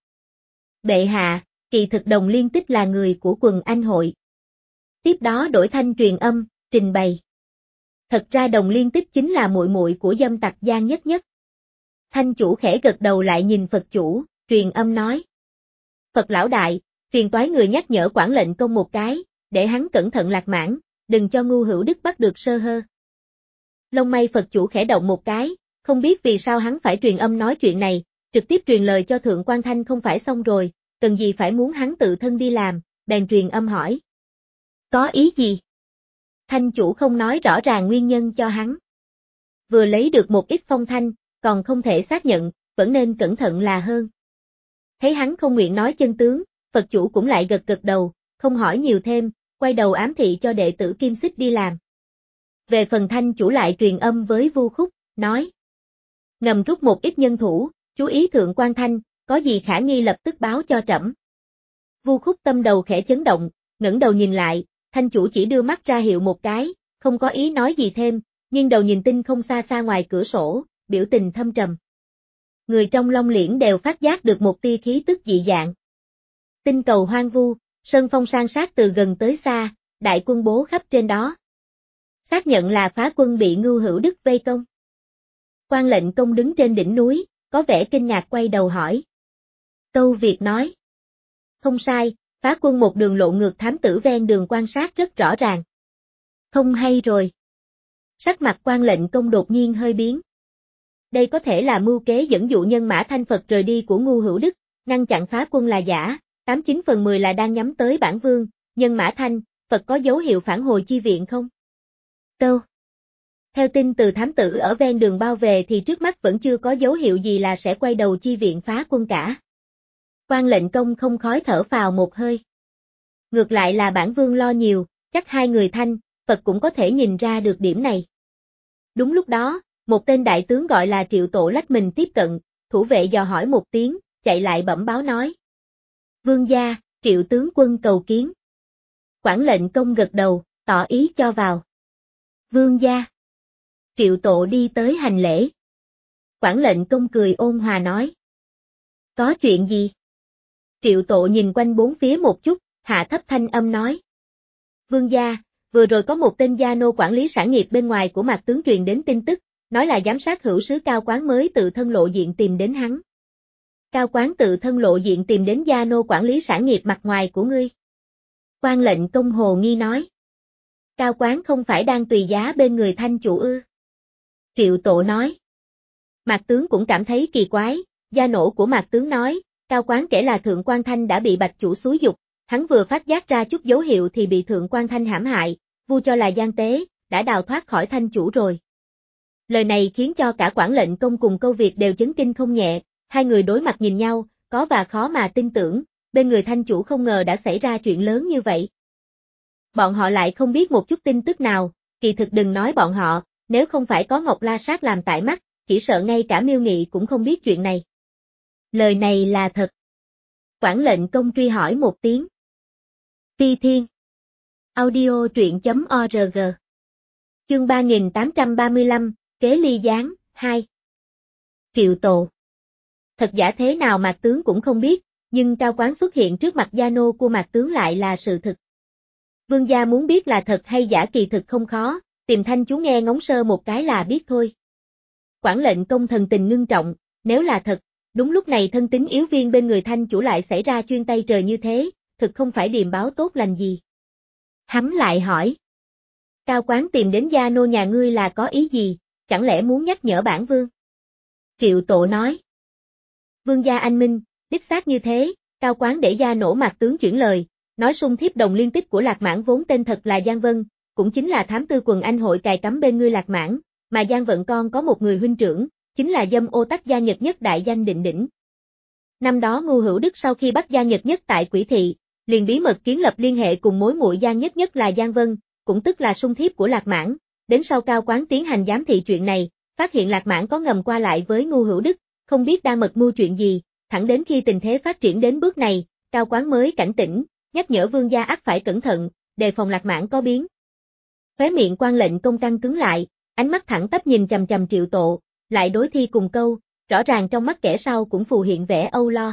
Bệ hạ, kỳ thực Đồng Liên Tích là người của quần anh hội. Tiếp đó đổi thanh truyền âm, trình bày. Thật ra Đồng Liên Tích chính là muội muội của dâm tặc Giang Nhất Nhất. Thanh chủ khẽ gật đầu lại nhìn Phật chủ, truyền âm nói. Phật lão đại, phiền toái người nhắc nhở quản lệnh công một cái, để hắn cẩn thận Lạc Mãn, đừng cho Ngưu Hữu Đức bắt được sơ hơ. Lông mày Phật chủ khẽ động một cái, không biết vì sao hắn phải truyền âm nói chuyện này, trực tiếp truyền lời cho Thượng Quan Thanh không phải xong rồi, cần gì phải muốn hắn tự thân đi làm, bèn truyền âm hỏi. Có ý gì? Thanh chủ không nói rõ ràng nguyên nhân cho hắn. Vừa lấy được một ít phong thanh, còn không thể xác nhận, vẫn nên cẩn thận là hơn. Thấy hắn không nguyện nói chân tướng, Phật chủ cũng lại gật gật đầu, không hỏi nhiều thêm, quay đầu ám thị cho đệ tử Kim Xích đi làm. Về phần Thanh chủ lại truyền âm với Vu Khúc, nói. Ngầm rút một ít nhân thủ, chú ý thượng quan Thanh, có gì khả nghi lập tức báo cho trẫm. Vu Khúc tâm đầu khẽ chấn động, ngẩng đầu nhìn lại, Thanh chủ chỉ đưa mắt ra hiệu một cái, không có ý nói gì thêm, nhưng đầu nhìn tinh không xa xa ngoài cửa sổ, biểu tình thâm trầm. Người trong Long Liễn đều phát giác được một tia khí tức dị dạng. Tinh cầu hoang vu, sơn phong san sát từ gần tới xa, đại quân bố khắp trên đó. Xác nhận là phá quân bị Ngưu Hữu Đức vây công. Quan lệnh công đứng trên đỉnh núi, có vẻ kinh ngạc quay đầu hỏi. Tâu Việt nói. Không sai, phá quân một đường lộ ngược thám tử ven đường quan sát rất rõ ràng. Không hay rồi. Sắc mặt quan lệnh công đột nhiên hơi biến. Đây có thể là mưu kế dẫn dụ nhân mã Thanh Phật rời đi của Ngưu Hữu Đức, ngăn chặn phá quân là giả, tám chín phần mười là đang nhắm tới bản vương, nhân mã Thanh, Phật có dấu hiệu phản hồi chi viện không? Tâu. Theo tin từ thám tử ở ven đường bao về thì trước mắt vẫn chưa có dấu hiệu gì là sẽ quay đầu chi viện phá quân cả. Quan lệnh công không khói thở phào một hơi. Ngược lại là bản vương lo nhiều, chắc hai người Thanh, Phật cũng có thể nhìn ra được điểm này. Đúng lúc đó, một tên đại tướng gọi là Triệu Tổ lách mình tiếp cận, thủ vệ dò hỏi một tiếng, chạy lại bẩm báo nói. Vương gia, Triệu tướng quân cầu kiến. Quản lệnh công gật đầu, tỏ ý cho vào. Vương gia. Triệu Tổ đi tới hành lễ. Quản lệnh công cười ôn hòa nói. Có chuyện gì? Triệu Tổ nhìn quanh bốn phía một chút, hạ thấp thanh âm nói. Vương gia, vừa rồi có một tên gia nô quản lý sản nghiệp bên ngoài của Mạc tướng truyền đến tin tức, nói là giám sát hữu sứ Cao Quán mới tự thân lộ diện tìm đến hắn. Cao Quán tự thân lộ diện tìm đến gia nô quản lý sản nghiệp mặt ngoài của ngươi. Quan lệnh công hồ nghi nói. Cao Quán không phải đang tùy giá bên người Thanh chủ ư? Triệu Tổ nói. Mạc tướng cũng cảm thấy kỳ quái, gia nổ của Mạc tướng nói, Cao Quán kể là Thượng quan Thanh đã bị Bạch chủ xúi dục, hắn vừa phát giác ra chút dấu hiệu thì bị Thượng quan Thanh hãm hại, vu cho là gian tế, đã đào thoát khỏi Thanh chủ rồi. Lời này khiến cho cả quản lệnh công cùng Câu Việt đều chấn kinh không nhẹ, hai người đối mặt nhìn nhau, có và khó mà tin tưởng, bên người Thanh chủ không ngờ đã xảy ra chuyện lớn như vậy. Bọn họ lại không biết một chút tin tức nào, kỳ thực đừng nói bọn họ, nếu không phải có Ngọc La Sát làm tại mắt, chỉ sợ ngay cả Miêu Nghị cũng không biết chuyện này. Lời này là thật. Quản lệnh công truy hỏi một tiếng. Phi Thiên. Audio truyện chấm org. Chương ba nghìn tám trăm ba mươi lăm, Kế Ly Gián, hai. Triệu Tổ. Thật giả thế nào Mạc tướng cũng không biết, nhưng Cao Quán xuất hiện trước mặt gia nô của Mạc tướng lại là sự thực. Vương gia muốn biết là thật hay giả kỳ thực không khó, tìm Thanh chú nghe ngóng sơ một cái là biết thôi. Quản lệnh công thần tình ngưng trọng, nếu là thật, đúng lúc này thân tín yếu viên bên người Thanh chủ lại xảy ra chuyên tay trời như thế, thực không phải điềm báo tốt lành gì. Hắn lại hỏi. Cao Quán tìm đến gia nô nhà ngươi là có ý gì, chẳng lẽ muốn nhắc nhở bản vương? Triệu Tổ nói. Vương gia anh minh, đích xác như thế, Cao Quán để gia nổ Mạc tướng chuyển lời, nói sung thiếp đồng liên tích của Lạc Mãn vốn tên thật là Giang Vân, cũng chính là thám tư quần anh hội cài cắm bên ngươi Lạc Mãn, mà Giang Vận con có một người huynh trưởng, chính là dâm ô tắc gia Nhật Nhất đại danh Định Đỉnh. Năm đó Ngưu Hữu Đức sau khi bắt gia Nhật Nhất tại Quỷ Thị, liền bí mật kiến lập liên hệ cùng mối muội Giang Nhất Nhất là Giang Vân, cũng tức là sung thiếp của Lạc Mãn, đến sau Cao Quán tiến hành giám thị chuyện này, phát hiện Lạc Mãn có ngầm qua lại với Ngưu Hữu Đức, không biết đang mật mưu chuyện gì, thẳng đến khi tình thế phát triển đến bước này, Cao Quán mới cảnh tỉnh, nhắc nhở vương gia ắt phải cẩn thận, đề phòng Lạc Mãn có biến. Khóe miệng quan lệnh công căng cứng lại, ánh mắt thẳng tắp nhìn chằm chằm Triệu Tổ, lại đối thi cùng câu, rõ ràng trong mắt kẻ sau cũng phù hiện vẻ âu lo.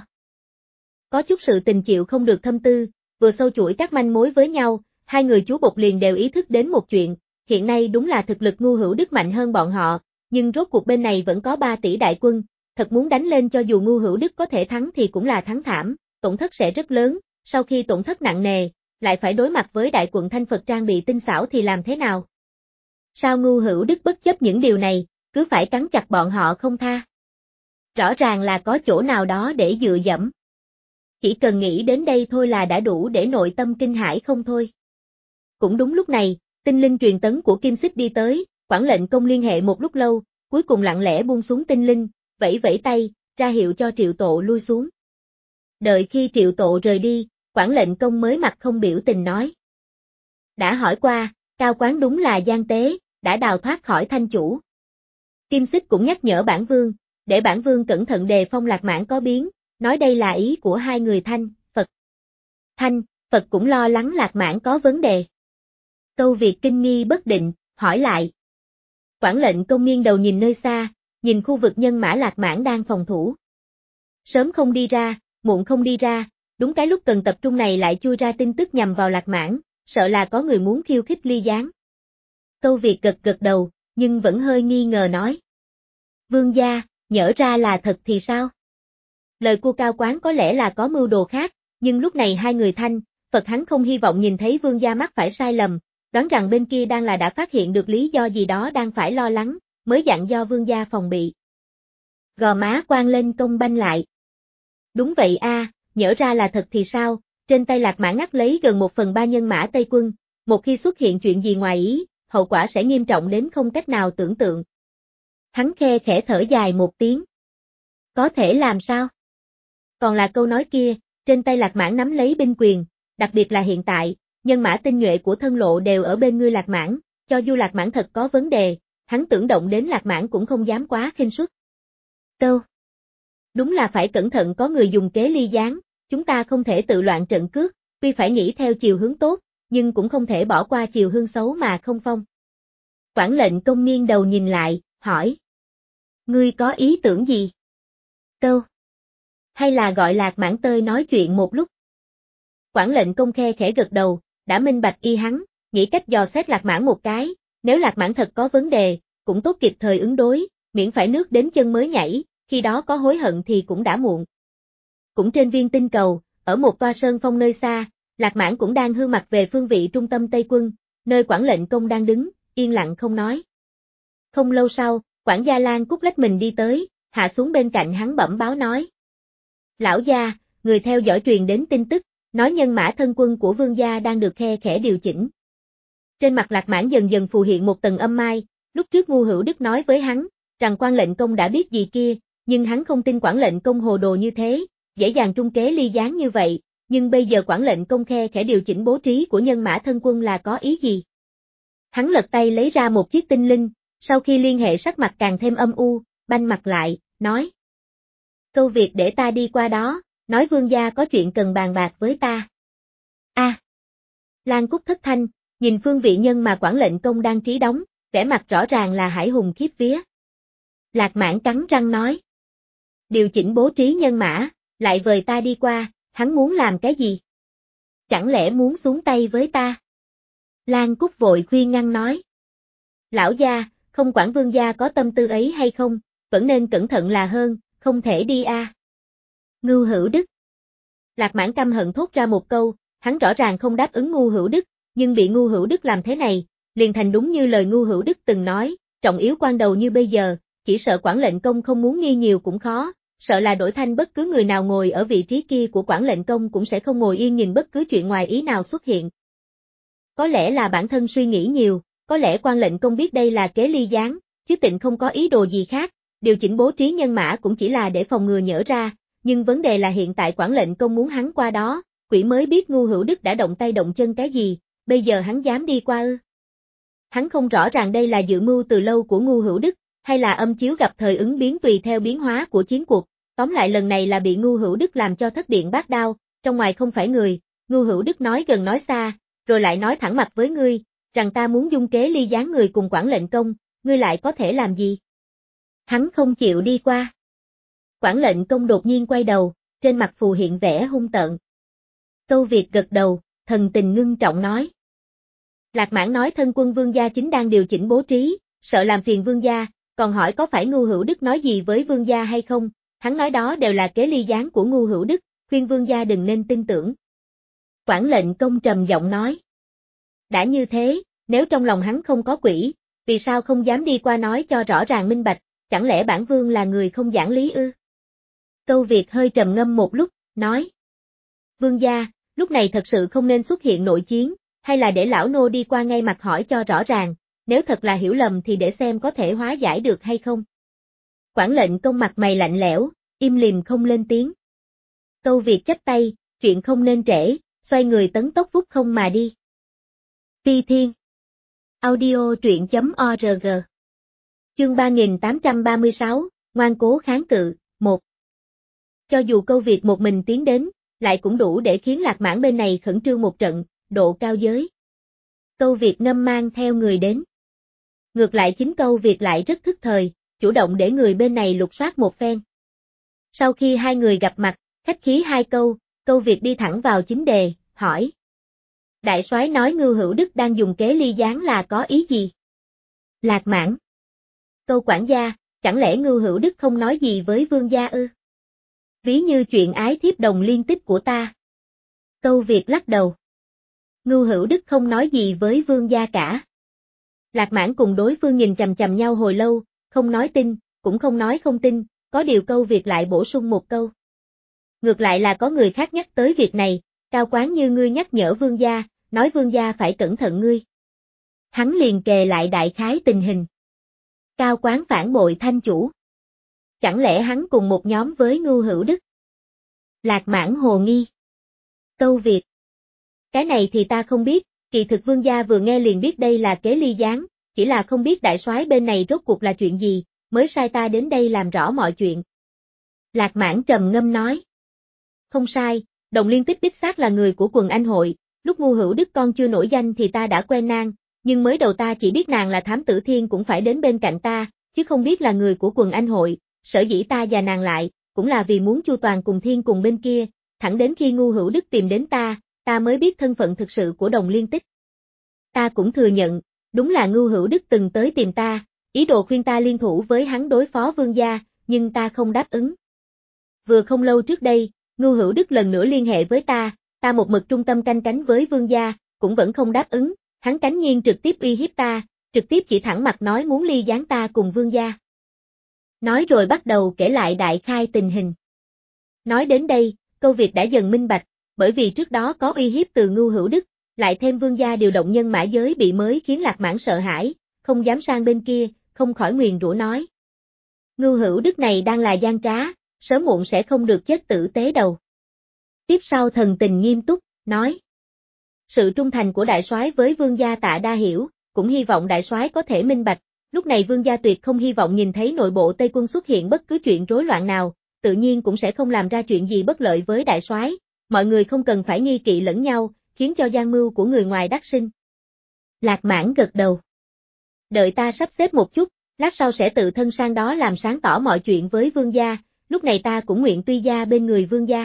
Có chút sự tình chịu không được thâm tư, vừa sâu chuỗi các manh mối với nhau, hai người chú bột liền đều ý thức đến một chuyện, hiện nay đúng là thực lực Ngưu Hữu Đức mạnh hơn bọn họ, nhưng rốt cuộc bên này vẫn có ba tỷ đại quân, thật muốn đánh lên cho dù Ngưu Hữu Đức có thể thắng thì cũng là thắng thảm, tổn thất sẽ rất lớn, sau khi tổn thất nặng nề, lại phải đối mặt với đại quận Thanh Phật trang bị tinh xảo thì làm thế nào? Sao Ngưu Hữu Đức bất chấp những điều này, cứ phải cắn chặt bọn họ không tha? Rõ ràng là có chỗ nào đó để dựa dẫm. Chỉ cần nghĩ đến đây thôi là đã đủ để nội tâm kinh hãi không thôi. Cũng đúng lúc này, tinh linh truyền tấn của Kim Xích đi tới, quản lệnh công liên hệ một lúc lâu, cuối cùng lặng lẽ buông xuống tinh linh, vẫy vẫy tay, ra hiệu cho Triệu Tổ lui xuống. Đợi khi Triệu Tổ rời đi, Quản lệnh công mới mặt không biểu tình nói. Đã hỏi qua, Cao Quán đúng là gian tế, đã đào thoát khỏi thanh chủ. Kim Xích cũng nhắc nhở bản vương, để bản vương cẩn thận đề phong Lạc Mãn có biến, nói đây là ý của hai người Thanh, Phật. Thanh, Phật cũng lo lắng Lạc Mãn có vấn đề. Câu Việt kinh nghi bất định, hỏi lại. Quản lệnh công nghiêng đầu nhìn nơi xa, nhìn khu vực nhân mã Lạc Mãn đang phòng thủ. Sớm không đi ra, muộn không đi ra, đúng cái lúc cần tập trung này lại chui ra tin tức nhằm vào Lạc Mãn, sợ là có người muốn khiêu khích Ly Gián. Câu Việt gật gật đầu, nhưng vẫn hơi nghi ngờ nói. Vương gia, nhỡ ra là thật thì sao? Lời của Cao Quán có lẽ là có mưu đồ khác, nhưng lúc này hai người Thanh, Phật hắn không hy vọng nhìn thấy vương gia mắc phải sai lầm, đoán rằng bên kia đang là đã phát hiện được lý do gì đó đang phải lo lắng, mới dặn do vương gia phòng bị. Gò má quang lên công banh lại. Đúng vậy a, nhỡ ra là thật thì sao, trên tay Lạc Mãn ngắt lấy gần một phần ba nhân mã Tây quân, một khi xuất hiện chuyện gì ngoài ý, hậu quả sẽ nghiêm trọng đến không cách nào tưởng tượng. Hắn khe khẽ thở dài một tiếng. Có thể làm sao? Còn là câu nói kia, trên tay Lạc Mãn nắm lấy binh quyền, đặc biệt là hiện tại, nhân mã tinh nhuệ của thân lộ đều ở bên ngươi Lạc Mãn, cho dù Lạc Mãn thật có vấn đề, hắn tưởng động đến Lạc Mãn cũng không dám quá khinh suất. Câu. Đúng là phải cẩn thận có người dùng kế Ly Gián, chúng ta không thể tự loạn trận cước, tuy phải nghĩ theo chiều hướng tốt, nhưng cũng không thể bỏ qua chiều hướng xấu mà không phong. Quản lệnh công nghiêng đầu nhìn lại, hỏi. Ngươi có ý tưởng gì? Câu. Hay là gọi Lạc Mãn tơi nói chuyện một lúc? Quản lệnh công khe khẽ gật đầu, đã minh bạch y hắn, nghĩ cách dò xét Lạc Mãn một cái, nếu Lạc Mãn thật có vấn đề, cũng tốt kịp thời ứng đối, miễn phải nước đến chân mới nhảy, khi đó có hối hận thì cũng đã muộn. Cũng trên viên tinh cầu, ở một toa sơn phong nơi xa, Lạc Mãn cũng đang hư mặt về phương vị trung tâm Tây quân, nơi quản lệnh công đang đứng, yên lặng không nói. Không lâu sau, quản gia Lan Cúc lách mình đi tới, hạ xuống bên cạnh hắn bẩm báo nói. Lão gia, người theo dõi truyền đến tin tức, nói nhân mã thân quân của vương gia đang được khe khẽ điều chỉnh. Trên mặt Lạc Mãn dần dần phù hiện một tầng âm mai, lúc trước Ngu Hữu Đức nói với hắn, rằng quan lệnh công đã biết gì kia, nhưng hắn không tin quản lệnh công hồ đồ như thế, dễ dàng trung kế Ly Gián như vậy, nhưng bây giờ quản lệnh công khe khẽ điều chỉnh bố trí của nhân mã thân quân là có ý gì? Hắn lật tay lấy ra một chiếc tinh linh, sau khi liên hệ sắc mặt càng thêm âm u, banh mặt lại, nói. Câu việc để ta đi qua đó, nói vương gia có chuyện cần bàn bạc với ta. A. À. Lan Cúc thất thanh, nhìn phương vị nhân mà quản lệnh công đang trí đóng, vẻ mặt rõ ràng là hải hùng khiếp vía. Lạc Mãn cắn răng nói. Điều chỉnh bố trí nhân mã, lại vời ta đi qua, hắn muốn làm cái gì? Chẳng lẽ muốn xuống tay với ta? Lan Cúc vội khuyên ngăn nói. Lão gia, không quản vương gia có tâm tư ấy hay không, vẫn nên cẩn thận là hơn, không thể đi a. À. Ngưu Hữu Đức. Lạc Mãn căm hận thốt ra một câu, hắn rõ ràng không đáp ứng Ngu Hữu Đức, nhưng bị Ngu Hữu Đức làm thế này, liền thành đúng như lời Ngu Hữu Đức từng nói, trọng yếu quan đầu như bây giờ, chỉ sợ quản lệnh công không muốn nghi nhiều cũng khó, sợ là đổi thanh bất cứ người nào ngồi ở vị trí kia của quản lệnh công cũng sẽ không ngồi yên nhìn bất cứ chuyện ngoài ý nào xuất hiện. Có lẽ là bản thân suy nghĩ nhiều, có lẽ quan lệnh công biết đây là kế Ly Gián, chứ tịnh không có ý đồ gì khác, điều chỉnh bố trí nhân mã cũng chỉ là để phòng ngừa nhỡ ra, nhưng vấn đề là hiện tại quản lệnh công muốn hắn qua đó, quỷ mới biết Ngu Hữu Đức đã động tay động chân cái gì, bây giờ hắn dám đi qua ư. Hắn không rõ ràng đây là dự mưu từ lâu của Ngu Hữu Đức, hay là âm chiếu gặp thời ứng biến tùy theo biến hóa của chiến cuộc, tóm lại lần này là bị Ngu Hữu Đức làm cho thất điện bát đao, trong ngoài không phải người, Ngu Hữu Đức nói gần nói xa, rồi lại nói thẳng mặt với ngươi, rằng ta muốn dung kế Ly Gián người cùng quản lệnh công, ngươi lại có thể làm gì? Hắn không chịu đi qua. Quản lệnh công đột nhiên quay đầu, trên mặt phù hiện vẻ hung tợn. Câu Việt gật đầu, thần tình ngưng trọng nói. Lạc Mãn nói thân quân vương gia chính đang điều chỉnh bố trí, sợ làm phiền vương gia, còn hỏi có phải Ngu Hữu Đức nói gì với vương gia hay không, hắn nói đó đều là kế Ly Gián của Ngu Hữu Đức, khuyên vương gia đừng nên tin tưởng. Quản lệnh công trầm giọng nói. Đã như thế, nếu trong lòng hắn không có quỷ, vì sao không dám đi qua nói cho rõ ràng minh bạch, chẳng lẽ bản vương là người không giảng lý ư? Câu Việt hơi trầm ngâm một lúc, nói. Vương gia, lúc này thật sự không nên xuất hiện nội chiến, hay là để lão nô đi qua ngay mặt hỏi cho rõ ràng, nếu thật là hiểu lầm thì để xem có thể hóa giải được hay không. Quản lệnh công mặt mày lạnh lẽo, im lìm không lên tiếng. Câu Việt chắp tay, chuyện không nên trễ, xoay người tấn tốc vút không mà đi. Phi Thiên Audio truyện chấm org Chương ba nghìn tám trăm ba mươi sáu, ngoan cố kháng cự, một. Cho dù câu việc một mình tiến đến, lại cũng đủ để khiến Lạc Mãn bên này khẩn trương một trận, độ cao giới. Câu việc ngâm mang theo người đến. Ngược lại chính câu việc lại rất thức thời, chủ động để người bên này lục soát một phen. Sau khi hai người gặp mặt, khách khí hai câu, câu việc đi thẳng vào chính đề, hỏi. Đại soái nói Ngưu Hữu Đức đang dùng kế ly gián là có ý gì? Lạc Mãn. Câu quản gia, chẳng lẽ Ngưu Hữu Đức không nói gì với vương gia ư? Ví như chuyện ái thiếp đồng liên tích của ta. Câu việc lắc đầu. Ngưu Hữu Đức không nói gì với vương gia cả. Lạc Mãn cùng đối phương nhìn chằm chằm nhau hồi lâu, không nói tin, cũng không nói không tin, có điều câu việc lại bổ sung một câu. Ngược lại là có người khác nhắc tới việc này, cao quán như ngươi nhắc nhở vương gia, nói vương gia phải cẩn thận ngươi. Hắn liền kề lại đại khái tình hình. Cao quán phản bội thanh chủ. Chẳng lẽ hắn cùng một nhóm với Ngưu Hữu Đức? Lạc Mãn hồ nghi. Câu việc. Cái này thì ta không biết, kỳ thực vương gia vừa nghe liền biết đây là kế ly gián, chỉ là không biết đại soái bên này rốt cuộc là chuyện gì, mới sai ta đến đây làm rõ mọi chuyện. Lạc Mãn trầm ngâm nói. Không sai, Đồng Liên Tích đích xác là người của quần anh hội, lúc Ngưu Hữu Đức con chưa nổi danh thì ta đã quen nàng, nhưng mới đầu ta chỉ biết nàng là thám tử Thiên cũng phải đến bên cạnh ta, chứ không biết là người của quần anh hội, sở dĩ ta và nàng lại, cũng là vì muốn chu toàn cùng Thiên cùng bên kia, thẳng đến khi Ngưu Hữu Đức tìm đến ta, ta mới biết thân phận thực sự của Đồng Liên Tích. Ta cũng thừa nhận, đúng là Ngưu Hữu Đức từng tới tìm ta, ý đồ khuyên ta liên thủ với hắn đối phó vương gia, nhưng ta không đáp ứng. Vừa không lâu trước đây, Ngưu Hữu Đức lần nữa liên hệ với ta, ta một mực trung tâm canh cánh với vương gia, cũng vẫn không đáp ứng, hắn cánh nhiên trực tiếp uy hiếp ta, trực tiếp chỉ thẳng mặt nói muốn ly gián ta cùng vương gia. Nói rồi bắt đầu kể lại đại khai tình hình. Nói đến đây, câu việc đã dần minh bạch, bởi vì trước đó có uy hiếp từ Ngưu Hữu Đức, lại thêm vương gia điều động nhân mã giới bị mới khiến Lạc Mãn sợ hãi, không dám sang bên kia, không khỏi nguyền rủa nói. Ngưu Hữu Đức này đang là gian trá, sớm muộn sẽ không được chết tử tế đầu. Tiếp sau thần tình nghiêm túc, nói. Sự trung thành của đại soái với vương gia tạ đa hiểu, cũng hy vọng đại soái có thể minh bạch, lúc này vương gia tuyệt không hy vọng nhìn thấy nội bộ Tây quân xuất hiện bất cứ chuyện rối loạn nào, tự nhiên cũng sẽ không làm ra chuyện gì bất lợi với đại soái, mọi người không cần phải nghi kỵ lẫn nhau, khiến cho gian mưu của người ngoài đắc sinh. Lạc Mãn gật đầu. Đợi ta sắp xếp một chút, lát sau sẽ tự thân sang đó làm sáng tỏ mọi chuyện với vương gia, lúc này ta cũng nguyện tuy gia bên người vương gia.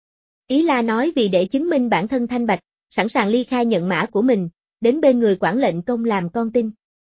Ý là nói vì để chứng minh bản thân thanh bạch, sẵn sàng ly khai nhận mã của mình, đến bên người quản lệnh công làm con tin.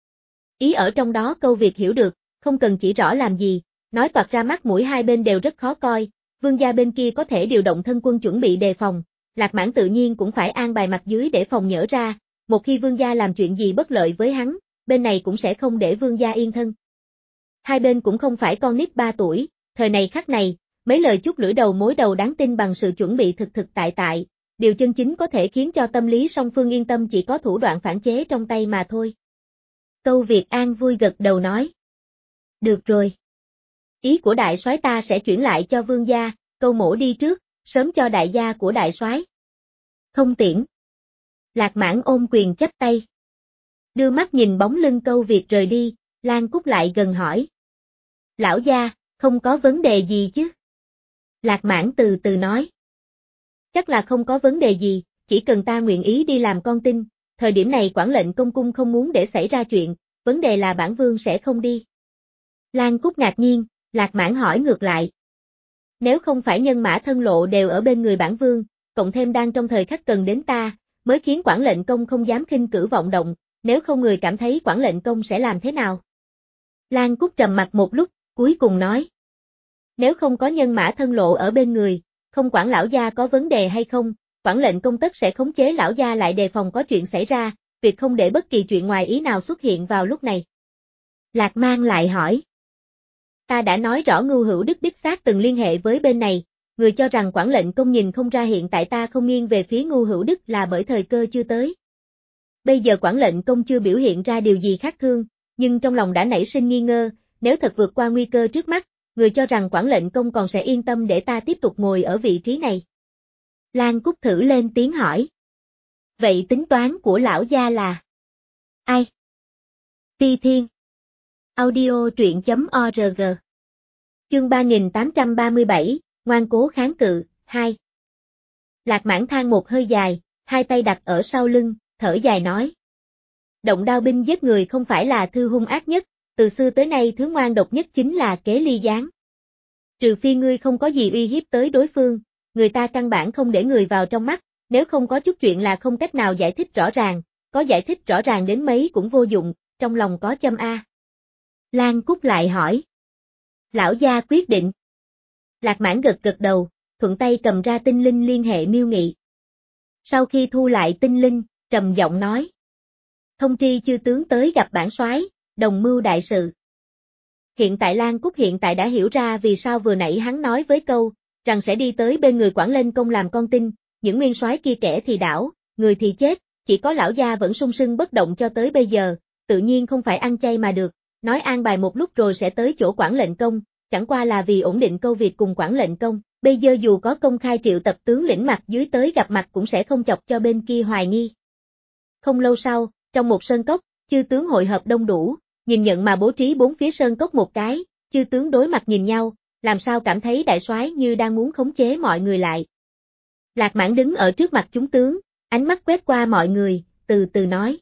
Ý ở trong đó câu việc hiểu được, không cần chỉ rõ làm gì, nói toạc ra mắt mũi hai bên đều rất khó coi, vương gia bên kia có thể điều động thân quân chuẩn bị đề phòng, Lạc Mãn tự nhiên cũng phải an bài mặt dưới để phòng nhỡ ra, một khi vương gia làm chuyện gì bất lợi với hắn, bên này cũng sẽ không để vương gia yên thân. Hai bên cũng không phải con nít ba tuổi, thời này khắc này, mấy lời chút lưỡi đầu mối đầu đáng tin bằng sự chuẩn bị thực thực tại tại, điều chân chính có thể khiến cho tâm lý song phương yên tâm chỉ có thủ đoạn phản chế trong tay mà thôi. Câu Việt An vui gật đầu nói. Được rồi. Ý của đại soái ta sẽ chuyển lại cho vương gia, câu mổ đi trước, sớm cho đại gia của đại soái. Không tiễn. Lạc Mãn ôm quyền chắp tay. Đưa mắt nhìn bóng lưng câu Việt rời đi, Lan Cúc lại gần hỏi. Lão gia, không có vấn đề gì chứ? Lạc Mãn từ từ nói. Chắc là không có vấn đề gì, chỉ cần ta nguyện ý đi làm con tin, thời điểm này quản lệnh công cung không muốn để xảy ra chuyện, vấn đề là bản vương sẽ không đi. Lan Cúc ngạc nhiên, Lạc Mãn hỏi ngược lại. Nếu không phải nhân mã thân lộ đều ở bên người bản vương, cộng thêm đang trong thời khắc cần đến ta, mới khiến quản lệnh công không dám khinh cử vọng động, nếu không người cảm thấy quản lệnh công sẽ làm thế nào? Lan Cúc trầm mặt một lúc, cuối cùng nói. Nếu không có nhân mã thân lộ ở bên người, không quản lão gia có vấn đề hay không, quản lệnh công tất sẽ khống chế lão gia lại đề phòng có chuyện xảy ra, việc không để bất kỳ chuyện ngoài ý nào xuất hiện vào lúc này. Lạc Mang lại hỏi. Ta đã nói rõ Ngưu Hữu Đức đích xác từng liên hệ với bên này, người cho rằng quản lệnh công nhìn không ra hiện tại ta không nghiêng về phía Ngưu Hữu Đức là bởi thời cơ chưa tới. Bây giờ quản lệnh công chưa biểu hiện ra điều gì khác thường, nhưng trong lòng đã nảy sinh nghi ngờ, nếu thật vượt qua nguy cơ trước mắt, người cho rằng quản lệnh công còn sẽ yên tâm để ta tiếp tục ngồi ở vị trí này. Lan Cúc thử lên tiếng hỏi. Vậy tính toán của lão gia là ai? Ti Thiên. Audio truyện chấm org. Chương ba nghìn tám trăm ba mươi bảy, ngoan cố kháng cự, hai. Lạc Mãn than một hơi dài, hai tay đặt ở sau lưng, thở dài nói. Động đao binh giết người không phải là thư hung ác nhất, từ xưa tới nay thứ ngoan độc nhất chính là kế ly gián. Trừ phi ngươi không có gì uy hiếp tới đối phương, người ta căn bản không để người vào trong mắt, nếu không có chút chuyện là không cách nào giải thích rõ ràng, có giải thích rõ ràng đến mấy cũng vô dụng, trong lòng có châm a. Lan Cúc lại hỏi. Lão gia quyết định. Lạc Mãn gật gật đầu, thuận tay cầm ra tinh linh liên hệ Miêu Nghị. Sau khi thu lại tinh linh, trầm giọng nói. Thông tri chư tướng tới gặp bản soái, đồng mưu đại sự. Hiện tại Lan Cúc hiện tại đã hiểu ra vì sao vừa nãy hắn nói với câu, rằng sẽ đi tới bên người Quảng Lên Công làm con tin, những nguyên soái kia kẻ thì đảo, người thì chết, chỉ có lão gia vẫn sung sưng bất động cho tới bây giờ, tự nhiên không phải ăn chay mà được, nói an bài một lúc rồi sẽ tới chỗ Quảng Lệnh Công, chẳng qua là vì ổn định câu việc cùng Quảng Lệnh Công, bây giờ dù có công khai triệu tập tướng lĩnh mặt dưới tới gặp mặt cũng sẽ không chọc cho bên kia hoài nghi. Không lâu sau, trong một sơn cốc, chư tướng hội hợp đông đủ, nhìn nhận mà bố trí bốn phía sơn cốc một cái, chư tướng đối mặt nhìn nhau, làm sao cảm thấy đại soái như đang muốn khống chế mọi người lại. Lạc Mãn đứng ở trước mặt chúng tướng, ánh mắt quét qua mọi người, từ từ nói.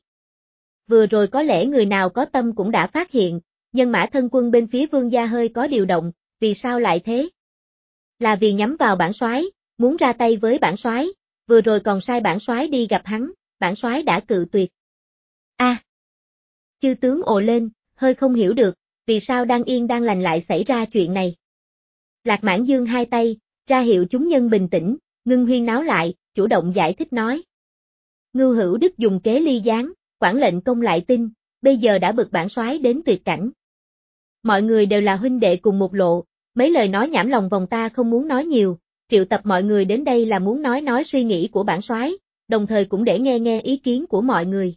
Vừa rồi có lẽ người nào có tâm cũng đã phát hiện, nhân mã thân quân bên phía vương gia hơi có điều động, vì sao lại thế? Là vì nhắm vào bản soái, muốn ra tay với bản soái, vừa rồi còn sai bản soái đi gặp hắn, bản soái đã cự tuyệt. A. À, chư tướng ồ lên, hơi không hiểu được, vì sao đang yên đang lành lại xảy ra chuyện này. Lạc Mãn giương hai tay, ra hiệu chúng nhân bình tĩnh, ngưng huyên náo lại, chủ động giải thích nói. Ngưu Hữu Đức dùng kế ly gián, Quảng Lệnh Công lại tin, bây giờ đã bực bản soái đến tuyệt cảnh. Mọi người đều là huynh đệ cùng một lộ, mấy lời nói nhảm lòng vòng ta không muốn nói nhiều, triệu tập mọi người đến đây là muốn nói nói suy nghĩ của bản soái, đồng thời cũng để nghe nghe ý kiến của mọi người.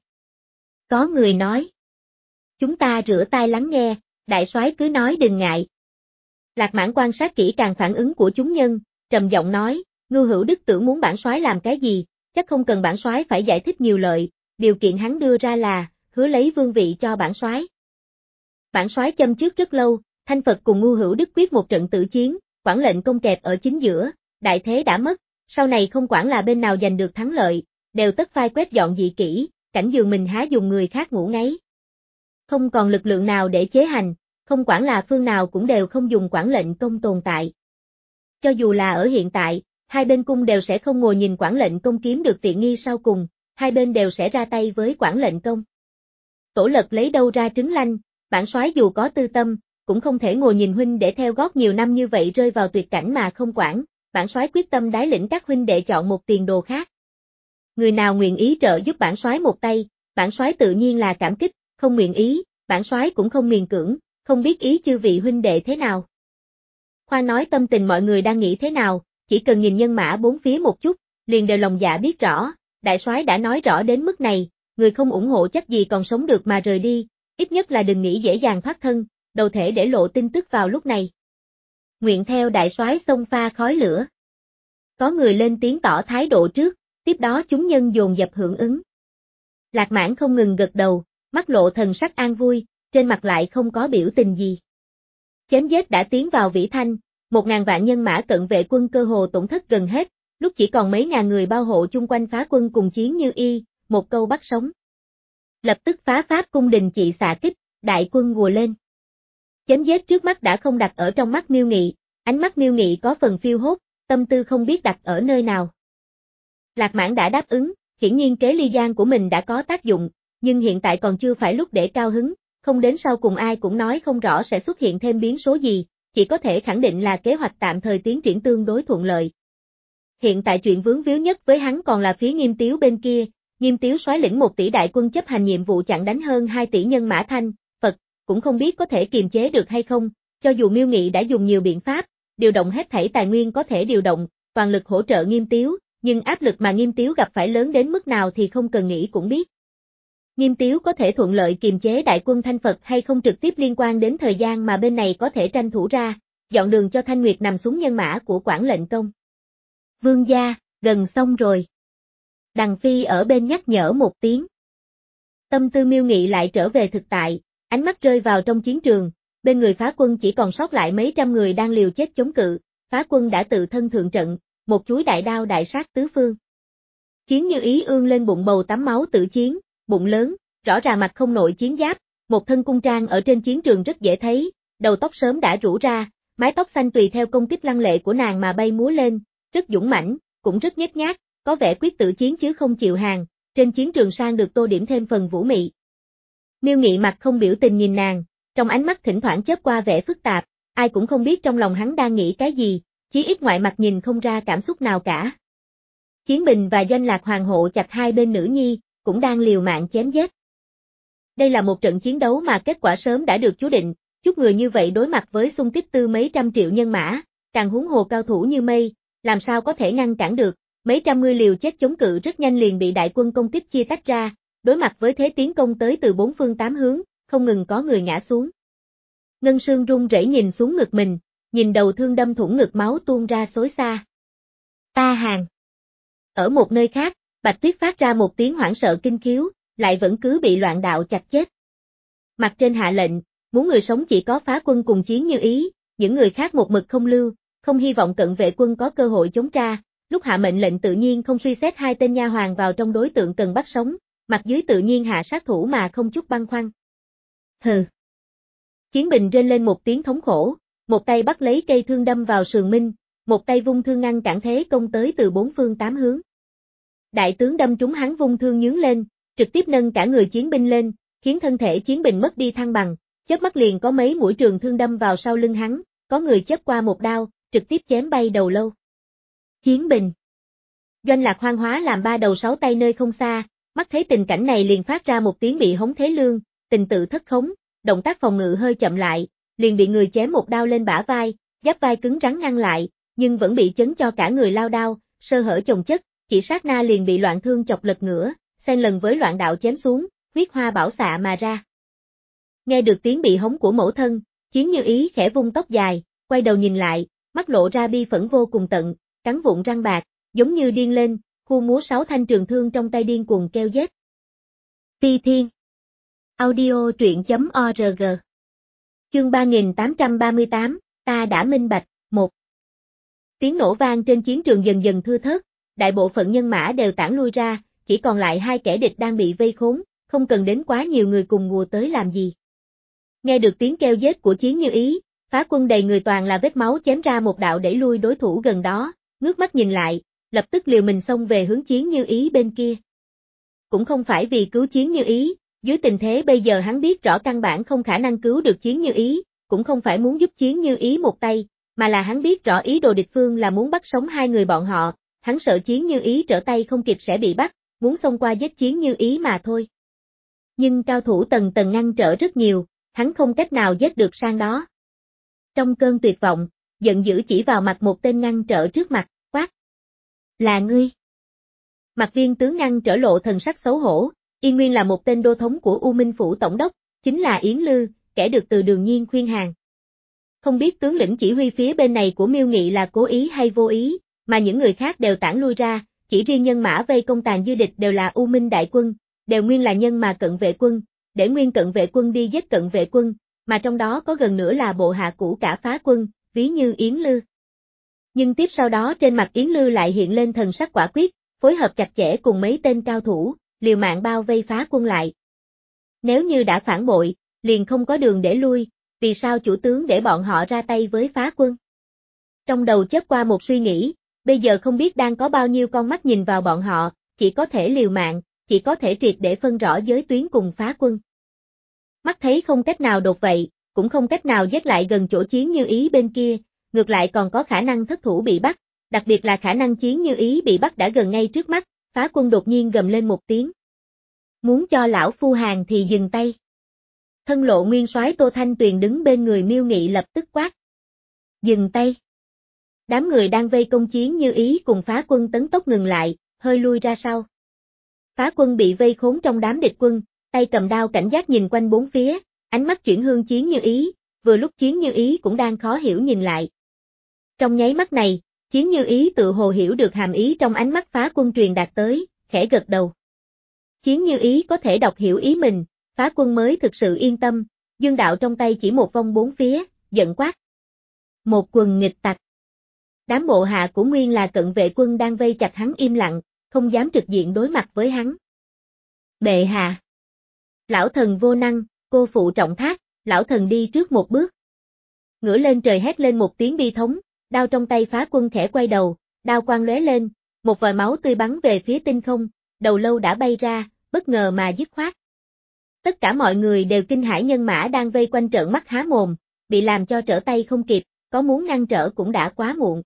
Có người nói. Chúng ta rửa tai lắng nghe, đại soái cứ nói đừng ngại. Lạc Mãn quan sát kỹ càng phản ứng của chúng nhân, trầm giọng nói, Ngưu Hữu Đức tưởng muốn bản soái làm cái gì, chắc không cần bản soái phải giải thích nhiều lợi, điều kiện hắn đưa ra là, hứa lấy vương vị cho bản soái. Bản soái châm trước rất lâu, Thanh Phật cùng Ngưu Hữu Đức quyết một trận tử chiến, Quảng Lệnh Công kẹp ở chính giữa, đại thế đã mất, sau này không quản là bên nào giành được thắng lợi, đều tất phai quét dọn dị kỹ, cảnh giường mình há dùng người khác ngủ ngáy. Không còn lực lượng nào để chế hành, không quản là phương nào cũng đều không dùng Quảng Lệnh Công tồn tại. Cho dù là ở hiện tại, hai bên cung đều sẽ không ngồi nhìn Quảng Lệnh Công kiếm được tiện nghi sau cùng, hai bên đều sẽ ra tay với Quảng Lệnh Công. Tổ Lật lấy đâu ra trứng lanh, bản soái dù có tư tâm, cũng không thể ngồi nhìn huynh để theo gót nhiều năm như vậy rơi vào tuyệt cảnh mà không quản, bản soái quyết tâm đái lĩnh các huynh để chọn một tiền đồ khác. Người nào nguyện ý trợ giúp bản soái một tay, bản soái tự nhiên là cảm kích, không nguyện ý, bản soái cũng không miền cưỡng, không biết ý chư vị huynh đệ thế nào. Khoan nói tâm tình mọi người đang nghĩ thế nào, chỉ cần nhìn nhân mã bốn phía một chút, liền đều lòng dạ biết rõ, đại soái đã nói rõ đến mức này, người không ủng hộ chắc gì còn sống được mà rời đi, ít nhất là đừng nghĩ dễ dàng thoát thân, đầu thể để lộ tin tức vào lúc này. Nguyện theo đại soái xông pha khói lửa. Có người lên tiếng tỏ thái độ trước, tiếp đó chúng nhân dồn dập hưởng ứng. Lạc Mãn không ngừng gật đầu, mắt lộ thần sắc an vui, trên mặt lại không có biểu tình gì. Chém giết đã tiến vào vĩ thanh, một ngàn vạn nhân mã cận vệ quân cơ hồ tổn thất gần hết, lúc chỉ còn mấy ngàn người bao hộ chung quanh phá quân cùng chiến như y, một câu bắt sống. Lập tức phá pháp cung đình trị xạ kích, đại quân gùa lên. Chém giết trước mắt đã không đặt ở trong mắt Miêu Nghị, ánh mắt Miêu Nghị có phần phiêu hốt, tâm tư không biết đặt ở nơi nào. Lạc Mãn đã đáp ứng, hiển nhiên kế ly gián của mình đã có tác dụng, nhưng hiện tại còn chưa phải lúc để cao hứng, không đến sau cùng ai cũng nói không rõ sẽ xuất hiện thêm biến số gì, chỉ có thể khẳng định là kế hoạch tạm thời tiến triển tương đối thuận lợi. Hiện tại chuyện vướng víu nhất với hắn còn là phía Nghiêm Tiếu bên kia, Nghiêm Tiếu soái lĩnh một tỷ đại quân chấp hành nhiệm vụ chặn đánh hơn hai tỷ nhân mã Thanh, Phật, cũng không biết có thể kiềm chế được hay không, cho dù Miêu Nghị đã dùng nhiều biện pháp, điều động hết thảy tài nguyên có thể điều động, toàn lực hỗ trợ Nghiêm Tiếu, nhưng áp lực mà Nghiêm Tiếu gặp phải lớn đến mức nào thì không cần nghĩ cũng biết. Nghiêm Tiếu có thể thuận lợi kiềm chế đại quân Thanh Phật hay không trực tiếp liên quan đến thời gian mà bên này có thể tranh thủ ra, dọn đường cho Thanh Nguyệt nằm xuống nhân mã của Quảng Lệnh Công. Vương gia, Gần xong rồi. Đằng Phi ở bên nhắc nhở một tiếng. Tâm tư Miêu Nghị lại trở về thực tại, ánh mắt rơi vào trong chiến trường, bên người phá quân chỉ còn sót lại mấy trăm người đang liều chết chống cự, phá quân đã tự thân thượng trận, một chuỗi đại đao đại sát tứ phương. Chiến Như Ý ương lên bụng bầu tắm máu tử chiến, bụng lớn, rõ ràng mặt không nội chiến giáp, một thân cung trang ở trên chiến trường rất dễ thấy, đầu tóc sớm đã rũ ra, mái tóc xanh tùy theo công kích lăng lệ của nàng mà bay múa lên, rất dũng mãnh, cũng rất nhếch nhác, có vẻ quyết tử chiến chứ không chịu hàng, trên chiến trường sang được tô điểm thêm phần vũ mị. Miêu Nghị mặt không biểu tình nhìn nàng, trong ánh mắt thỉnh thoảng chớp qua vẻ phức tạp, ai cũng không biết trong lòng hắn đang nghĩ cái gì, chí ít ngoại mặt nhìn không ra cảm xúc nào cả. Chiến Bình và Doanh Lạc Hoàng hộ chặt hai bên nữ nhi, cũng đang liều mạng chém giết. Đây là một trận chiến đấu mà kết quả sớm đã được chú định, chút người như vậy đối mặt với xung kích tư mấy trăm triệu nhân mã, càng huống hồ cao thủ như mây, làm sao có thể ngăn cản được, mấy trăm người liều chết chống cự rất nhanh liền bị đại quân công kích chia tách ra, đối mặt với thế tiến công tới từ bốn phương tám hướng, không ngừng có người ngã xuống. Ngân Sương run rẩy nhìn xuống ngực mình, nhìn đầu thương đâm thủng ngực máu tuôn ra xối xa. Ta hàng. Ở một nơi khác, Bạch Tuyết phát ra một tiếng hoảng sợ kinh khiếu, lại vẫn cứ bị loạn đạo chặt chết. Mặt trên hạ lệnh, muốn người sống chỉ có phá quân cùng Chiến Như Ý, những người khác một mực không lưu, không hy vọng cận vệ quân có cơ hội chống tra, lúc hạ mệnh lệnh tự nhiên không suy xét hai tên nha hoàn vào trong đối tượng cần bắt sống, mặt dưới tự nhiên hạ sát thủ mà không chút băn khoăn. Hừ. Chiến Bình rên lên một tiếng thống khổ, một tay bắt lấy cây thương đâm vào sườn Minh, một tay vung thương ngăn cản thế công tới từ bốn phương tám hướng. Đại tướng đâm trúng hắn vung thương nhướng lên, trực tiếp nâng cả người chiến binh lên, khiến thân thể Chiến Bình mất đi thăng bằng, chớp mắt liền có mấy mũi trường thương đâm vào sau lưng hắn, có người chớp qua một đao, trực tiếp chém bay đầu lâu. Chiến Bình. Doanh Lạc hoang hóa làm ba đầu sáu tay nơi không xa, mắt thấy tình cảnh này liền phát ra một tiếng bị hống thế lương, tình tự thất khống, động tác phòng ngự hơi chậm lại, liền bị người chém một đao lên bả vai, giáp vai cứng rắn ngăn lại, nhưng vẫn bị chấn cho cả người lao đao, sơ hở chồng chất, chỉ sát na liền bị loạn thương chọc lật ngửa, xen lần với loạn đạo chém xuống, huyết hoa bảo xạ mà ra. Nghe được tiếng bị hống của mẫu thân, Chiến Như Ý khẽ vung tóc dài, quay đầu nhìn lại, mắt lộ ra bi phẫn vô cùng tận, cắn vụn răng bạc, giống như điên lên, khu múa sáu thanh trường thương trong tay điên cuồng kêu giết. Phi Thiên. Audio truyện chấm org. Chương ba nghìn tám trăm ba mươi tám, ta đã minh bạch, một. Tiếng nổ vang trên chiến trường dần dần thưa thớt, đại bộ phận nhân mã đều tản lui ra, chỉ còn lại hai kẻ địch đang bị vây khốn, không cần đến quá nhiều người cùng ngùa tới làm gì. Nghe được tiếng kêu giết của Chiến Như Ý, phá quân đầy người toàn là vết máu chém ra một đạo đẩy lui đối thủ gần đó, ngước mắt nhìn lại, lập tức liều mình xông về hướng Chiến Như Ý bên kia. Cũng không phải vì cứu Chiến Như Ý, dưới tình thế bây giờ hắn biết rõ căn bản không khả năng cứu được Chiến Như Ý, cũng không phải muốn giúp Chiến Như Ý một tay, mà là hắn biết rõ ý đồ địch phương là muốn bắt sống hai người bọn họ, hắn sợ Chiến Như Ý trở tay không kịp sẽ bị bắt, muốn xông qua giết Chiến Như Ý mà thôi. Nhưng cao thủ tầng tầng ngăn trở rất nhiều, hắn không cách nào giết được sang đó. Trong cơn tuyệt vọng, giận dữ chỉ vào mặt một tên ngăn trở trước mặt, quát. Là ngươi. Mặt Viên tướng ngăn trở lộ thần sắc xấu hổ, Yên Nguyên là một tên đô thống của U Minh Phủ Tổng đốc, chính là Yến Lư, kẻ được từ Đường Nhiên khuyên hàng. Không biết tướng lĩnh chỉ huy phía bên này của Miêu Nghị là cố ý hay vô ý, mà những người khác đều tản lui ra, chỉ riêng nhân mã vây công tàn dư địch đều là U Minh đại quân, đều nguyên là nhân mà cận vệ quân, để nguyên cận vệ quân đi giết cận vệ quân, mà trong đó có gần nửa là bộ hạ cũ cả phá quân, ví như Yến Lư. Nhưng tiếp sau đó trên mặt Yến Lư lại hiện lên thần sắc quả quyết, phối hợp chặt chẽ cùng mấy tên cao thủ, liều mạng bao vây phá quân lại. Nếu như đã phản bội, liền không có đường để lui, vì sao chủ tướng để bọn họ ra tay với phá quân? Trong đầu chớp qua một suy nghĩ, bây giờ không biết đang có bao nhiêu con mắt nhìn vào bọn họ, chỉ có thể liều mạng, chỉ có thể triệt để phân rõ giới tuyến cùng phá quân. Mắt thấy không cách nào đột vậy, cũng không cách nào giết lại gần chỗ Chiến Như Ý bên kia, ngược lại còn có khả năng thất thủ bị bắt, đặc biệt là khả năng Chiến Như Ý bị bắt đã gần ngay trước mắt, phá quân đột nhiên gầm lên một tiếng. Muốn cho lão phu hàng thì dừng tay. Thân lộ nguyên soái Tô Thanh Tuyền đứng bên người Miêu Nghị lập tức quát. Dừng tay. Đám người đang vây công Chiến Như Ý cùng phá quân tấn tốc ngừng lại, hơi lui ra sau. Phá quân bị vây khốn trong đám địch quân, tay cầm đao cảnh giác nhìn quanh bốn phía, ánh mắt chuyển hướng Chiến Như Ý, vừa lúc Chiến Như Ý cũng đang khó hiểu nhìn lại. Trong nháy mắt này, Chiến Như Ý tự hồ hiểu được hàm ý trong ánh mắt Phá Quân truyền đạt tới, khẽ gật đầu. Chiến Như Ý có thể đọc hiểu ý mình, Phá Quân mới thực sự yên tâm, dương đạo trong tay chỉ một vòng bốn phía, giận quát. Một quần nghịch tặc. Đám bộ hạ của Nguyên là cận vệ quân đang vây chặt hắn im lặng, không dám trực diện đối mặt với hắn. Bệ hạ. Lão thần vô năng, cô phụ trọng thác, lão thần đi trước một bước. Ngửa lên trời hét lên một tiếng bi thống, đao trong tay Phá Quân khẽ quay đầu, đao quang lóe lên, một vòi máu tươi bắn về phía tinh không, đầu lâu đã bay ra, bất ngờ mà dứt khoát. Tất cả mọi người đều kinh hãi, nhân mã đang vây quanh trợn mắt há mồm, bị làm cho trở tay không kịp, có muốn ngăn trở cũng đã quá muộn.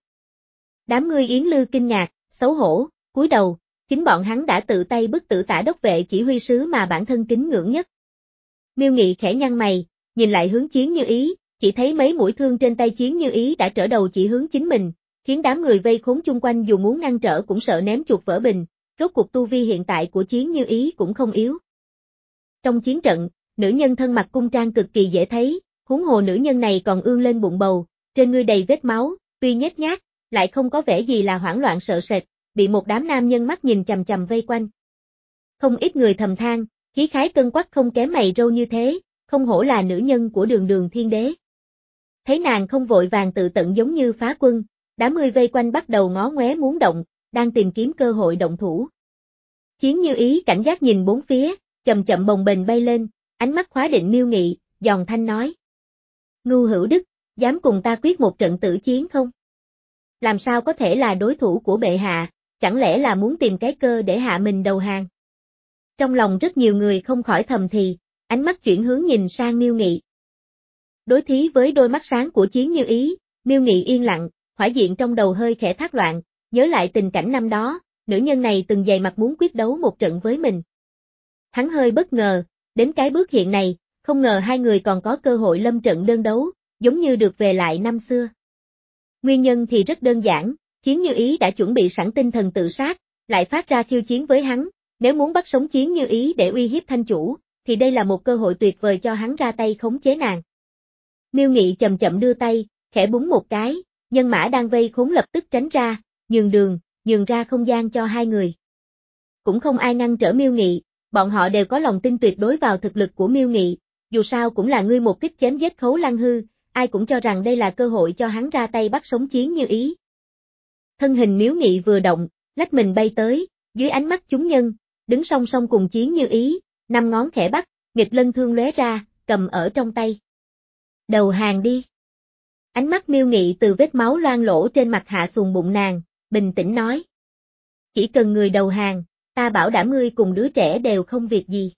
Đám ngươi Yến Lư kinh ngạc, xấu hổ, cúi đầu, chính bọn hắn đã tự tay bức tử Tả đốc vệ chỉ huy sứ mà bản thân kính ngưỡng nhất. Miêu Nghị khẽ nhăn mày, nhìn lại hướng Chiến Như Ý, chỉ thấy mấy mũi thương trên tay Chiến Như Ý đã trở đầu chỉ hướng chính mình, khiến đám người vây khốn chung quanh dù muốn ngăn trở cũng sợ ném chuột vỡ bình, rốt cuộc tu vi hiện tại của Chiến Như Ý cũng không yếu. Trong chiến trận, nữ nhân thân mặc cung trang cực kỳ dễ thấy, huống hồ nữ nhân này còn ương lên bụng bầu, trên người đầy vết máu, tuy nhếch nhác, lại không có vẻ gì là hoảng loạn sợ sệt, bị một đám nam nhân mắt nhìn chằm chằm vây quanh. Không ít người thầm than, khí khái cân quắc không kém mày râu như thế, không hổ là nữ nhân của Đường Đường Thiên Đế. Thấy nàng không vội vàng tự tận giống như Phá Quân, đám người vây quanh bắt đầu ngó ngoé muốn động, đang tìm kiếm cơ hội động thủ. Chiến Như Ý cảnh giác nhìn bốn phía, chậm chậm bồng bềnh bay lên, ánh mắt khóa định Miêu Nghị, giòn thanh nói. Ngưu Hữu Đức, dám cùng ta quyết một trận tử chiến không? Làm sao có thể là đối thủ của bệ hạ, chẳng lẽ là muốn tìm cái cơ để hạ mình đầu hàng? Trong lòng rất nhiều người không khỏi thầm thì, ánh mắt chuyển hướng nhìn sang Miêu Nghị. Đối thí với đôi mắt sáng của Chiến Như Ý, Miêu Nghị yên lặng, hỏa diện trong đầu hơi khẽ thác loạn, nhớ lại tình cảnh năm đó, nữ nhân này từng dày mặt muốn quyết đấu một trận với mình. Hắn hơi bất ngờ, đến cái bước hiện này, không ngờ hai người còn có cơ hội lâm trận đơn đấu, giống như được về lại năm xưa. Nguyên nhân thì rất đơn giản, Chiến Như Ý đã chuẩn bị sẵn tinh thần tự sát, lại phát ra khiêu chiến với hắn, nếu muốn bắt sống Chiến Như Ý để uy hiếp thanh chủ, thì đây là một cơ hội tuyệt vời cho hắn ra tay khống chế nàng. Miêu Nghị chậm chậm đưa tay, khẽ búng một cái, nhân mã đang vây khốn lập tức tránh ra, nhường đường, nhường ra không gian cho hai người. Cũng không ai ngăn trở Miêu Nghị, bọn họ đều có lòng tin tuyệt đối vào thực lực của Miêu Nghị, dù sao cũng là ngươi một kích chém giết Khấu Lăng Hư, ai cũng cho rằng đây là cơ hội cho hắn ra tay bắt sống Chiến Như Ý. Thân hình Miêu Nghị vừa động, lách mình bay tới, dưới ánh mắt chúng nhân, đứng song song cùng Chiến Như Ý, năm ngón khẽ bắt, nghịch lân thương lóe ra, cầm ở trong tay. Đầu hàng đi. Ánh mắt Miêu Nghị từ vết máu loang lỗ trên mặt hạ xuồng bụng nàng, bình tĩnh nói. Chỉ cần người đầu hàng, ta bảo đảm ngươi cùng đứa trẻ đều không việc gì.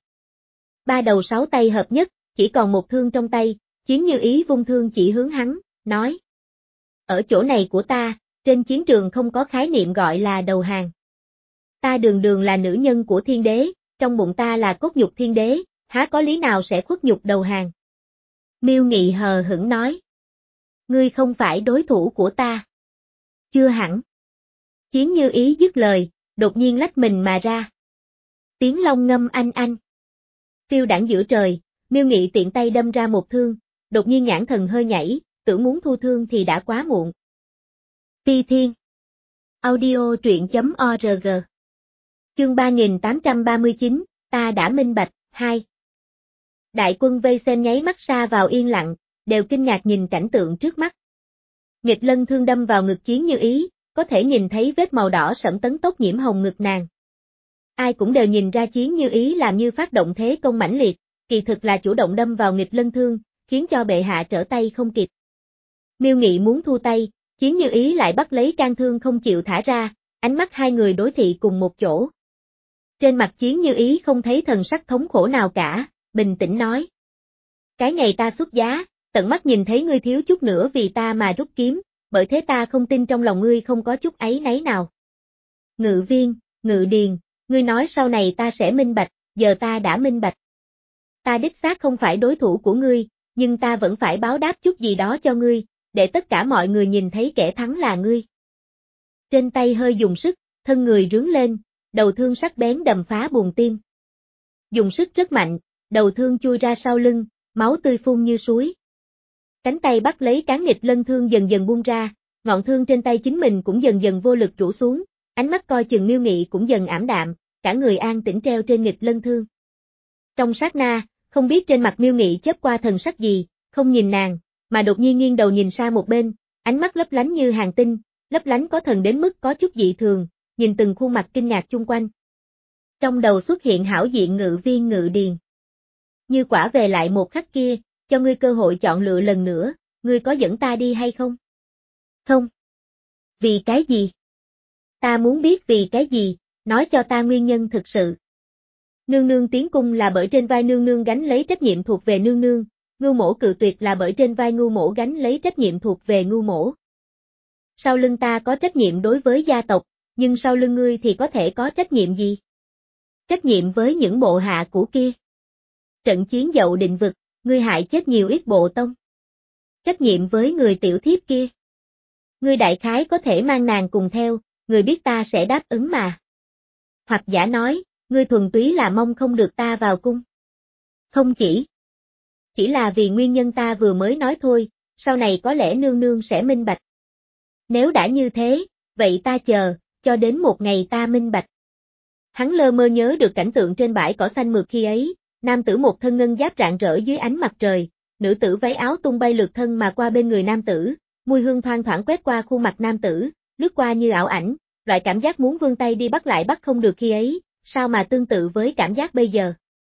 Ba đầu sáu tay hợp nhất, chỉ còn một thương trong tay, Chiến Như Ý vung thương chỉ hướng hắn, nói. Ở chỗ này của ta, trên chiến trường không có khái niệm gọi là đầu hàng. Ta Đường Đường là nữ nhân của Thiên Đế, trong bụng ta là cốt nhục Thiên Đế, há có lý nào sẽ khuất nhục đầu hàng. Miêu Nghị hờ hững nói. Ngươi không phải đối thủ của ta. Chưa hẳn. Chiến Như Ý dứt lời, đột nhiên lách mình mà ra. Tiếng long ngâm anh anh. Phiêu đãng giữa trời, Miêu Nghị tiện tay đâm ra một thương, đột nhiên nhãn thần hơi nhảy, tưởng muốn thu thương thì đã quá muộn. Phi Thiên. Audio truyện chấm org. Chương ba nghìn tám trăm ba mươi chín, ta đã minh bạch, hai. Đại quân vây xem nháy mắt sa vào yên lặng, đều kinh ngạc nhìn cảnh tượng trước mắt. Nghịch lân thương đâm vào ngực Chiến Như Ý, có thể nhìn thấy vết màu đỏ sẫm tấn tốc nhiễm hồng ngực nàng. Ai cũng đều nhìn ra Chiến Như Ý làm như phát động thế công mãnh liệt, kỳ thực là chủ động đâm vào nghịch lân thương, khiến cho bệ hạ trở tay không kịp. Miêu Nghị muốn thu tay, Chiến Như Ý lại bắt lấy can thương không chịu thả ra, ánh mắt hai người đối thị cùng một chỗ. Trên mặt Chiến Như Ý không thấy thần sắc thống khổ nào cả, bình tĩnh nói. Cái ngày ta xuất giá, tận mắt nhìn thấy ngươi thiếu chút nữa vì ta mà rút kiếm, bởi thế ta không tin trong lòng ngươi không có chút áy náy nào. Ngự Viên, Ngự Điền, ngươi nói sau này ta sẽ minh bạch, giờ ta đã minh bạch. Ta đích xác không phải đối thủ của ngươi, nhưng ta vẫn phải báo đáp chút gì đó cho ngươi, để tất cả mọi người nhìn thấy kẻ thắng là ngươi. Trên tay hơi dùng sức, thân người rướn lên, đầu thương sắc bén đầm phá buồng tim. Dùng sức rất mạnh, đầu thương chui ra sau lưng, máu tươi phun như suối. Cánh tay bắt lấy cán nghịch lân thương dần dần buông ra, ngọn thương trên tay chính mình cũng dần dần vô lực rũ xuống, ánh mắt coi chừng Miêu Nghị cũng dần ảm đạm, cả người an tĩnh treo trên nghịch lân thương. Trong sát na, không biết trên mặt Miêu Nghị chớp qua thần sắc gì, không nhìn nàng, mà đột nhiên nghiêng đầu nhìn sang một bên, ánh mắt lấp lánh như hàng tinh, lấp lánh có thần đến mức có chút dị thường, nhìn từng khuôn mặt kinh ngạc chung quanh. Trong đầu xuất hiện hảo diện Ngự Viên Ngự Điền. Như quả về lại một khắc kia, cho ngươi cơ hội chọn lựa lần nữa, ngươi có dẫn ta đi hay không? Không. Vì cái gì? Ta muốn biết vì cái gì, nói cho ta nguyên nhân thực sự. Nương nương tiến cung là bởi trên vai nương nương gánh lấy trách nhiệm thuộc về nương nương, Ngưu Mỗ cự tuyệt là bởi trên vai Ngưu Mỗ gánh lấy trách nhiệm thuộc về Ngưu Mỗ. Sau lưng ta có trách nhiệm đối với gia tộc, nhưng sau lưng ngươi thì có thể có trách nhiệm gì? Trách nhiệm với những bộ hạ cũ kia. Trận chiến Dậu Định Vực, ngươi hại chết nhiều ít bộ tông. Trách nhiệm với người tiểu thiếp kia. Ngươi đại khái có thể mang nàng cùng theo, ngươi biết ta sẽ đáp ứng mà. Hoặc giả nói, ngươi thuần túy là mong không được ta vào cung. Không chỉ. Chỉ là vì nguyên nhân ta vừa mới nói thôi, sau này có lẽ nương nương sẽ minh bạch. Nếu đã như thế, vậy ta chờ, cho đến một ngày ta minh bạch. Hắn lơ mơ nhớ được cảnh tượng trên bãi cỏ xanh mượt khi ấy, nam tử một thân ngân giáp rạng rỡ dưới ánh mặt trời, nữ tử váy áo tung bay lượt thân mà qua bên người nam tử, mùi hương thoang thoảng quét qua khuôn mặt nam tử, lướt qua như ảo ảnh, loại cảm giác muốn vươn tay đi bắt lại bắt không được khi ấy, sao mà tương tự với cảm giác bây giờ.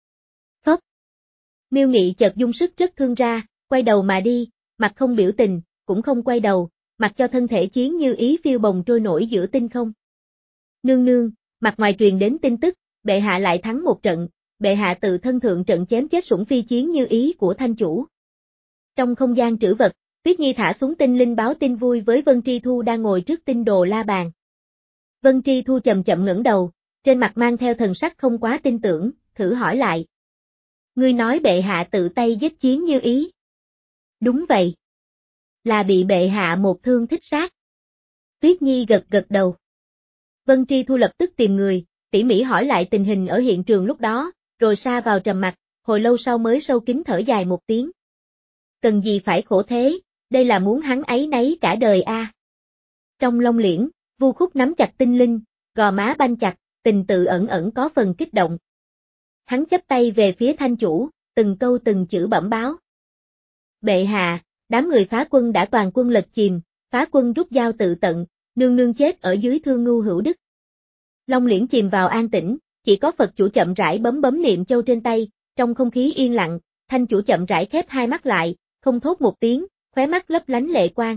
Phốc. Miêu Nghị chợt dung sức rất thương ra, quay đầu mà đi, mặt không biểu tình, cũng không quay đầu, mặc cho thân thể chiến như ý phiêu bồng trôi nổi giữa tinh không. Nương nương, mặt ngoài truyền đến tin tức, bệ hạ lại thắng một trận, bệ hạ tự thân thượng trận chém chết sủng phi chiến như ý của thanh chủ. Trong không gian trữ vật, Tuyết Nhi thả xuống tinh linh báo tin vui với Vân Tri Thu đang ngồi trước tinh đồ la bàn. Vân Tri Thu chậm chậm ngẩng đầu, trên mặt mang theo thần sắc không quá tin tưởng, thử hỏi lại. Ngươi nói bệ hạ tự tay giết chiến như ý. Đúng vậy. Là bị bệ hạ một thương thích sát. Tuyết Nhi gật gật đầu. Vân Tri Thu lập tức tìm người, tỉ mỉ hỏi lại tình hình ở hiện trường lúc đó, rồi sa vào trầm mặc, hồi lâu sau mới sâu kín thở dài một tiếng. Cần gì phải khổ thế, đây là muốn hắn ấy nấy cả đời a. À. Trong Long Liễn, Vu Khúc nắm chặt tinh linh, gò má banh chặt, tình tự ẩn ẩn có phần kích động. Hắn chắp tay về phía thanh chủ, từng câu từng chữ bẩm báo. Bệ hạ, đám người phá quân đã toàn quân lật chìm, phá quân rút dao tự tận, nương nương chết ở dưới thương Ngưu Hữu Đức. Long Liễn chìm vào an tĩnh, chỉ có Phật chủ chậm rãi bấm bấm niệm châu trên tay, trong không khí yên lặng, thanh chủ chậm rãi khép hai mắt lại, không thốt một tiếng, khóe mắt lấp lánh lệ quang.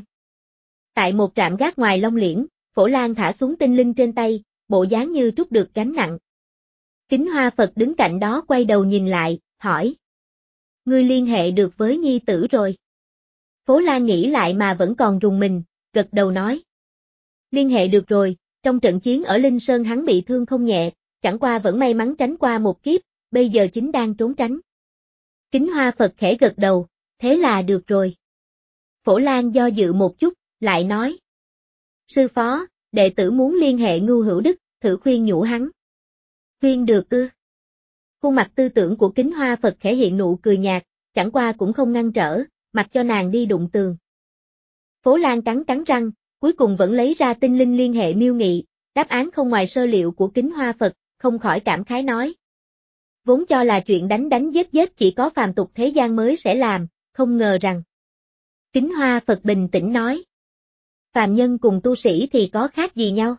Tại một trạm gác ngoài Long Liễn, Phổ Lan thả xuống tinh linh trên tay, bộ dáng như trút được gánh nặng. Kính Hoa Phật đứng cạnh đó quay đầu nhìn lại, hỏi. Ngươi liên hệ được với nhi tử rồi. Phổ Lan nghĩ lại mà vẫn còn rùng mình, gật đầu nói. Liên hệ được rồi, trong trận chiến ở Linh Sơn hắn bị thương không nhẹ, chẳng qua vẫn may mắn tránh qua một kiếp, bây giờ chính đang trốn tránh. Kính Hoa Phật khẽ gật đầu, thế là được rồi. Phổ Lan do dự một chút, lại nói. Sư phó, đệ tử muốn liên hệ Ngưu Hữu Đức, thử khuyên nhủ hắn. Khuyên được ư? Khuôn mặt tư tưởng của Kính Hoa Phật khẽ hiện nụ cười nhạt, chẳng qua cũng không ngăn trở, mặc cho nàng đi đụng tường. Phổ Lan cắn cắn răng, cuối cùng vẫn lấy ra tinh linh liên hệ Miêu Nghị, đáp án không ngoài sơ liệu của Kính Hoa Phật, không khỏi cảm khái nói. Vốn cho là chuyện đánh đánh giết giết chỉ có phàm tục thế gian mới sẽ làm, không ngờ rằng. Kính Hoa Phật bình tĩnh nói. Phàm nhân cùng tu sĩ thì có khác gì nhau?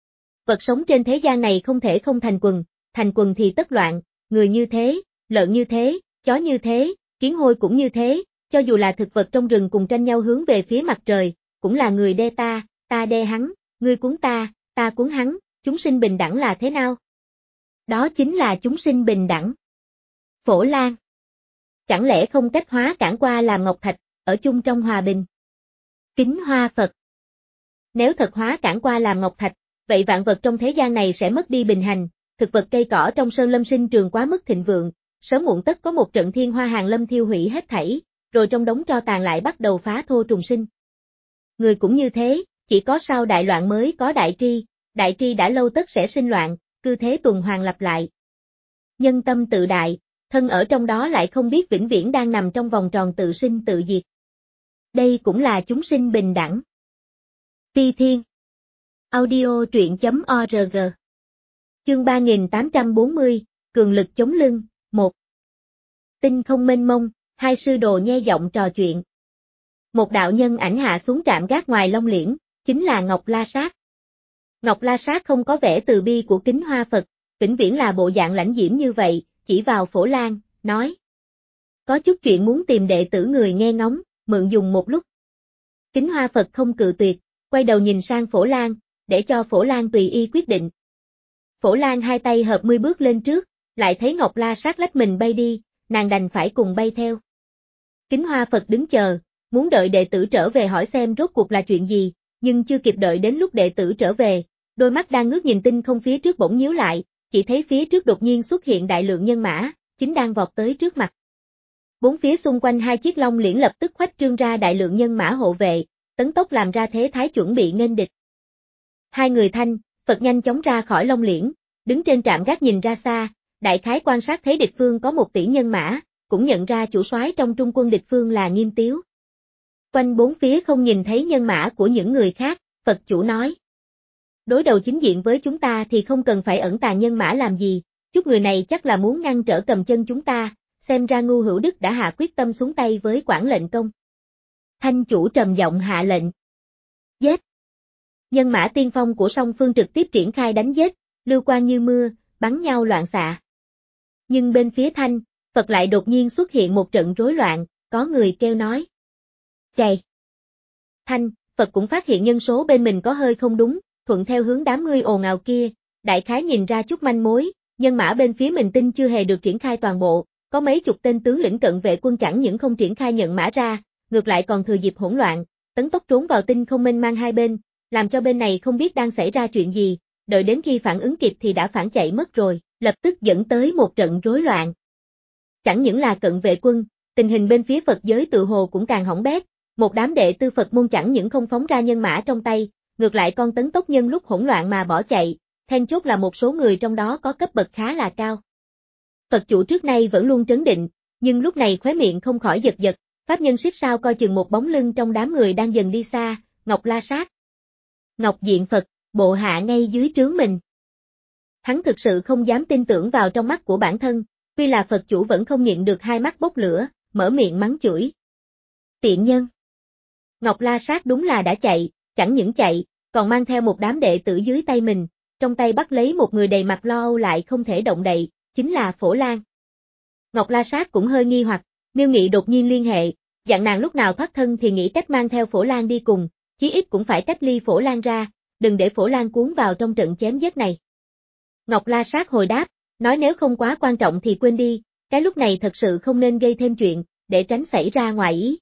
Vật sống trên thế gian này không thể không thành quần, thành quần thì tất loạn, người như thế, lợn như thế, chó như thế, kiến hôi cũng như thế, cho dù là thực vật trong rừng cùng tranh nhau hướng về phía mặt trời, cũng là người đe ta, ta đe hắn, ngươi cuốn ta, ta cuốn hắn, chúng sinh bình đẳng là thế nào? Đó chính là chúng sinh bình đẳng. Phổ Lan. Chẳng lẽ không cách hóa cản qua làm ngọc thạch, ở chung trong hòa bình? Kính Hoa Phật. Nếu thật hóa cản qua làm ngọc thạch, vậy vạn vật trong thế gian này sẽ mất đi bình hành, thực vật cây cỏ trong sơn lâm sinh trường quá mức thịnh vượng, sớm muộn tất có một trận thiên hoa hàng lâm thiêu hủy hết thảy, rồi trong đống tro tàn lại bắt đầu phá thô trùng sinh. Người cũng như thế, chỉ có sau đại loạn mới có đại tri, đại tri đã lâu tất sẽ sinh loạn, cư thế tuần hoàn lặp lại. Nhân tâm tự đại, thân ở trong đó lại không biết vĩnh viễn đang nằm trong vòng tròn tự sinh tự diệt. Đây cũng là chúng sinh bình đẳng. Phi Thiên. Audio truyện chấm org. Chương ba nghìn tám trăm bốn mươi, Cường lực chống lưng, một. Tinh không mênh mông, hai sư đồ nhe giọng trò chuyện. Một đạo nhân ảnh hạ xuống trạm gác ngoài Long Liễn, chính là Ngọc La Sát. Ngọc La Sát không có vẻ từ bi của Kính Hoa Phật, vĩnh viễn là bộ dạng lãnh diễm như vậy, chỉ vào Phổ Lan, nói. Có chút chuyện muốn tìm đệ tử người nghe ngóng, mượn dùng một lúc. Kính Hoa Phật không cự tuyệt, quay đầu nhìn sang Phổ Lan, để cho Phổ Lan tùy y quyết định. Phổ Lan hai tay hợp mươi bước lên trước, lại thấy Ngọc La Sát lách mình bay đi, nàng đành phải cùng bay theo. Kính Hoa Phật đứng chờ, muốn đợi đệ tử trở về hỏi xem rốt cuộc là chuyện gì, nhưng chưa kịp đợi đến lúc đệ tử trở về, đôi mắt đang ngước nhìn tinh không phía trước bỗng nhíu lại, chỉ thấy phía trước đột nhiên xuất hiện đại lượng nhân mã, chính đang vọt tới trước mặt. Bốn phía xung quanh hai chiếc Long Liễn lập tức khoách trương ra đại lượng nhân mã hộ vệ, tấn tốc làm ra thế thái chuẩn bị nghênh địch. Hai người Thanh, Phật nhanh chóng ra khỏi Long Liễn, đứng trên trạm gác nhìn ra xa, đại khái quan sát thấy địch phương có một tỷ nhân mã, cũng nhận ra chủ soái trong trung quân địch phương là Nghiêm Tiếu. Quanh bốn phía không nhìn thấy nhân mã của những người khác, Phật chủ nói. Đối đầu chính diện với chúng ta thì không cần phải ẩn tàng nhân mã làm gì, chút người này chắc là muốn ngăn trở cầm chân chúng ta, xem ra Ngu Hữu Đức đã hạ quyết tâm xuống tay với Quản lệnh công. Thanh chủ trầm giọng hạ lệnh. Giết! Nhân mã tiên phong của song phương trực tiếp triển khai đánh giết, lưu quang như mưa, bắn nhau loạn xạ. Nhưng bên phía Thanh, Phật lại đột nhiên xuất hiện một trận rối loạn, có người kêu nói. Chạy! Thanh, Phật cũng phát hiện nhân số bên mình có hơi không đúng, thuận theo hướng đám người ồn ào kia, đại khái nhìn ra chút manh mối, nhân mã bên phía mình tinh chưa hề được triển khai toàn bộ, có mấy chục tên tướng lĩnh cận vệ quân chẳng những không triển khai nhận mã ra, ngược lại còn thừa dịp hỗn loạn, tấn tốc trốn vào tinh không mênh mang hai bên, làm cho bên này không biết đang xảy ra chuyện gì, đợi đến khi phản ứng kịp thì đã phản chạy mất rồi, lập tức dẫn tới một trận rối loạn. Chẳng những là cận vệ quân, tình hình bên phía Phật giới tự hồ cũng càng hỏng bét, một đám đệ tư Phật môn chẳng những không phóng ra nhân mã trong tay, ngược lại còn tấn tốc nhân lúc hỗn loạn mà bỏ chạy, then chốt là một số người trong đó có cấp bậc khá là cao. Phật chủ trước nay vẫn luôn trấn định, nhưng lúc này khóe miệng không khỏi giật giật, pháp nhân xích sao coi chừng một bóng lưng trong đám người đang dần đi xa, Ngọc La Sát. Ngọc Diện Phật, bộ hạ ngay dưới trướng mình. Hắn thực sự không dám tin tưởng vào trong mắt của bản thân, tuy là Phật chủ vẫn không nhịn được hai mắt bốc lửa, mở miệng mắng chửi. Tiện nhân! Ngọc La Sát đúng là đã chạy, chẳng những chạy, còn mang theo một đám đệ tử dưới tay mình, trong tay bắt lấy một người đầy mặt lo âu lại không thể động đậy, chính là Phổ Lan. Ngọc La Sát cũng hơi nghi hoặc, Miêu Nghị đột nhiên liên hệ, dặn nàng lúc nào thoát thân thì nghĩ cách mang theo Phổ Lan đi cùng, chí ít cũng phải cách ly Phổ Lan ra, đừng để Phổ Lan cuốn vào trong trận chém giết này. Ngọc La Sát hồi đáp, nói nếu không quá quan trọng thì quên đi, cái lúc này thật sự không nên gây thêm chuyện, để tránh xảy ra ngoài ý.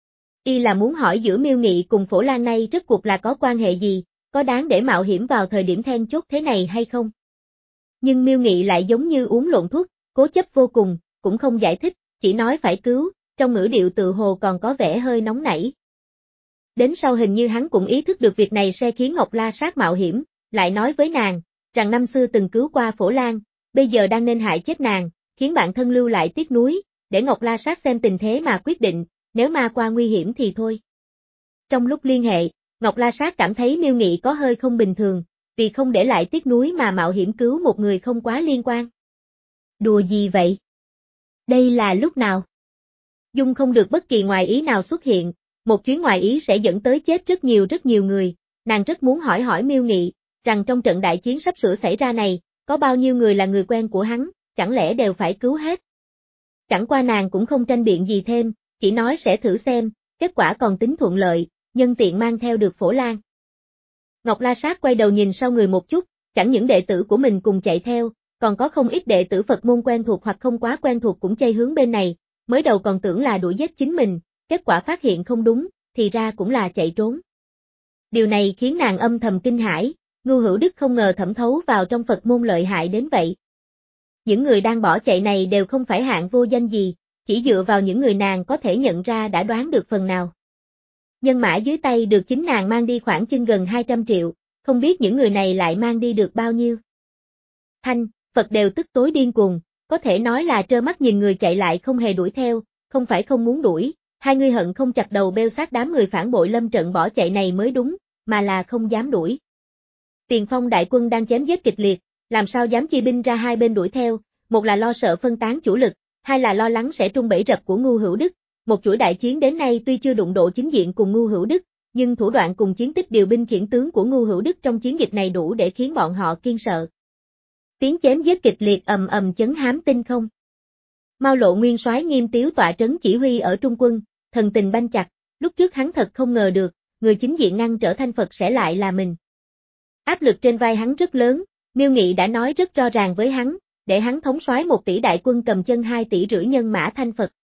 Y là muốn hỏi giữa Miêu Nghị cùng Phổ Lan này rốt cuộc là có quan hệ gì, có đáng để mạo hiểm vào thời điểm then chốt thế này hay không? Nhưng Miêu Nghị lại giống như uống lộn thuốc, cố chấp vô cùng, cũng không giải thích, chỉ nói phải cứu, trong ngữ điệu tự hồ còn có vẻ hơi nóng nảy. Đến sau hình như hắn cũng ý thức được việc này sẽ khiến Ngọc La Sát mạo hiểm, lại nói với nàng, rằng năm xưa từng cứu qua Phổ Lan, bây giờ đang nên hại chết nàng, khiến bản thân lưu lại tiếc nuối, để Ngọc La Sát xem tình thế mà quyết định, nếu ma qua nguy hiểm thì thôi. Trong lúc liên hệ, Ngọc La Sát cảm thấy Miêu Nghị có hơi không bình thường, vì không để lại tiếc nuối mà mạo hiểm cứu một người không quá liên quan. Đùa gì vậy? Đây là lúc nào? Dung không được bất kỳ ngoài ý nào xuất hiện, một chuyến ngoài ý sẽ dẫn tới chết rất nhiều rất nhiều người, nàng rất muốn hỏi hỏi Miêu Nghị, rằng trong trận đại chiến sắp sửa xảy ra này, có bao nhiêu người là người quen của hắn, chẳng lẽ đều phải cứu hết? Chẳng qua nàng cũng không tranh biện gì thêm, chỉ nói sẽ thử xem, kết quả còn tính thuận lợi, nhân tiện mang theo được Phổ Lan. Ngọc La Sát quay đầu nhìn sau người một chút, chẳng những đệ tử của mình cùng chạy theo, còn có không ít đệ tử Phật môn quen thuộc hoặc không quá quen thuộc cũng chay hướng bên này, mới đầu còn tưởng là đuổi giết chính mình, kết quả phát hiện không đúng, thì ra cũng là chạy trốn. Điều này khiến nàng âm thầm kinh hãi, Ngu Hữu Đức không ngờ thẩm thấu vào trong Phật môn lợi hại đến vậy. Những người đang bỏ chạy này đều không phải hạng vô danh gì, chỉ dựa vào những người nàng có thể nhận ra đã đoán được phần nào. Nhân mã dưới tay được chính nàng mang đi khoảng chừng gần hai trăm triệu, không biết những người này lại mang đi được bao nhiêu. Thanh, Phật đều tức tối điên cuồng, có thể nói là trơ mắt nhìn người chạy lại không hề đuổi theo, không phải không muốn đuổi, hai người hận không chặt đầu bêu sát đám người phản bội lâm trận bỏ chạy này mới đúng, mà là không dám đuổi. Tiền phong đại quân đang chém giết kịch liệt, làm sao dám chi binh ra hai bên đuổi theo, một là lo sợ phân tán chủ lực, hai là lo lắng sẽ trung bẫy rập của Ngưu Hữu Đức. Một chuỗi đại chiến đến nay tuy chưa đụng độ chính diện cùng Ngưu Hữu Đức, nhưng thủ đoạn cùng chiến tích điều binh khiển tướng của Ngưu Hữu Đức trong chiến dịch này đủ để khiến bọn họ kiêng sợ. Tiếng chém giết kịch liệt ầm ầm chấn hám tinh không. Mao Lộ nguyên soái Nghiêm Tiếu tọa trấn chỉ huy ở trung quân, thần tình banh chặt, lúc trước hắn thật không ngờ được, người chính diện ngăn trở Thanh Phật sẽ lại là mình. Áp lực trên vai hắn rất lớn, Miêu Nghị đã nói rất rõ ràng với hắn, để hắn thống soái một tỷ đại quân cầm chân hai tỷ rưỡi nhân mã Thanh Phật.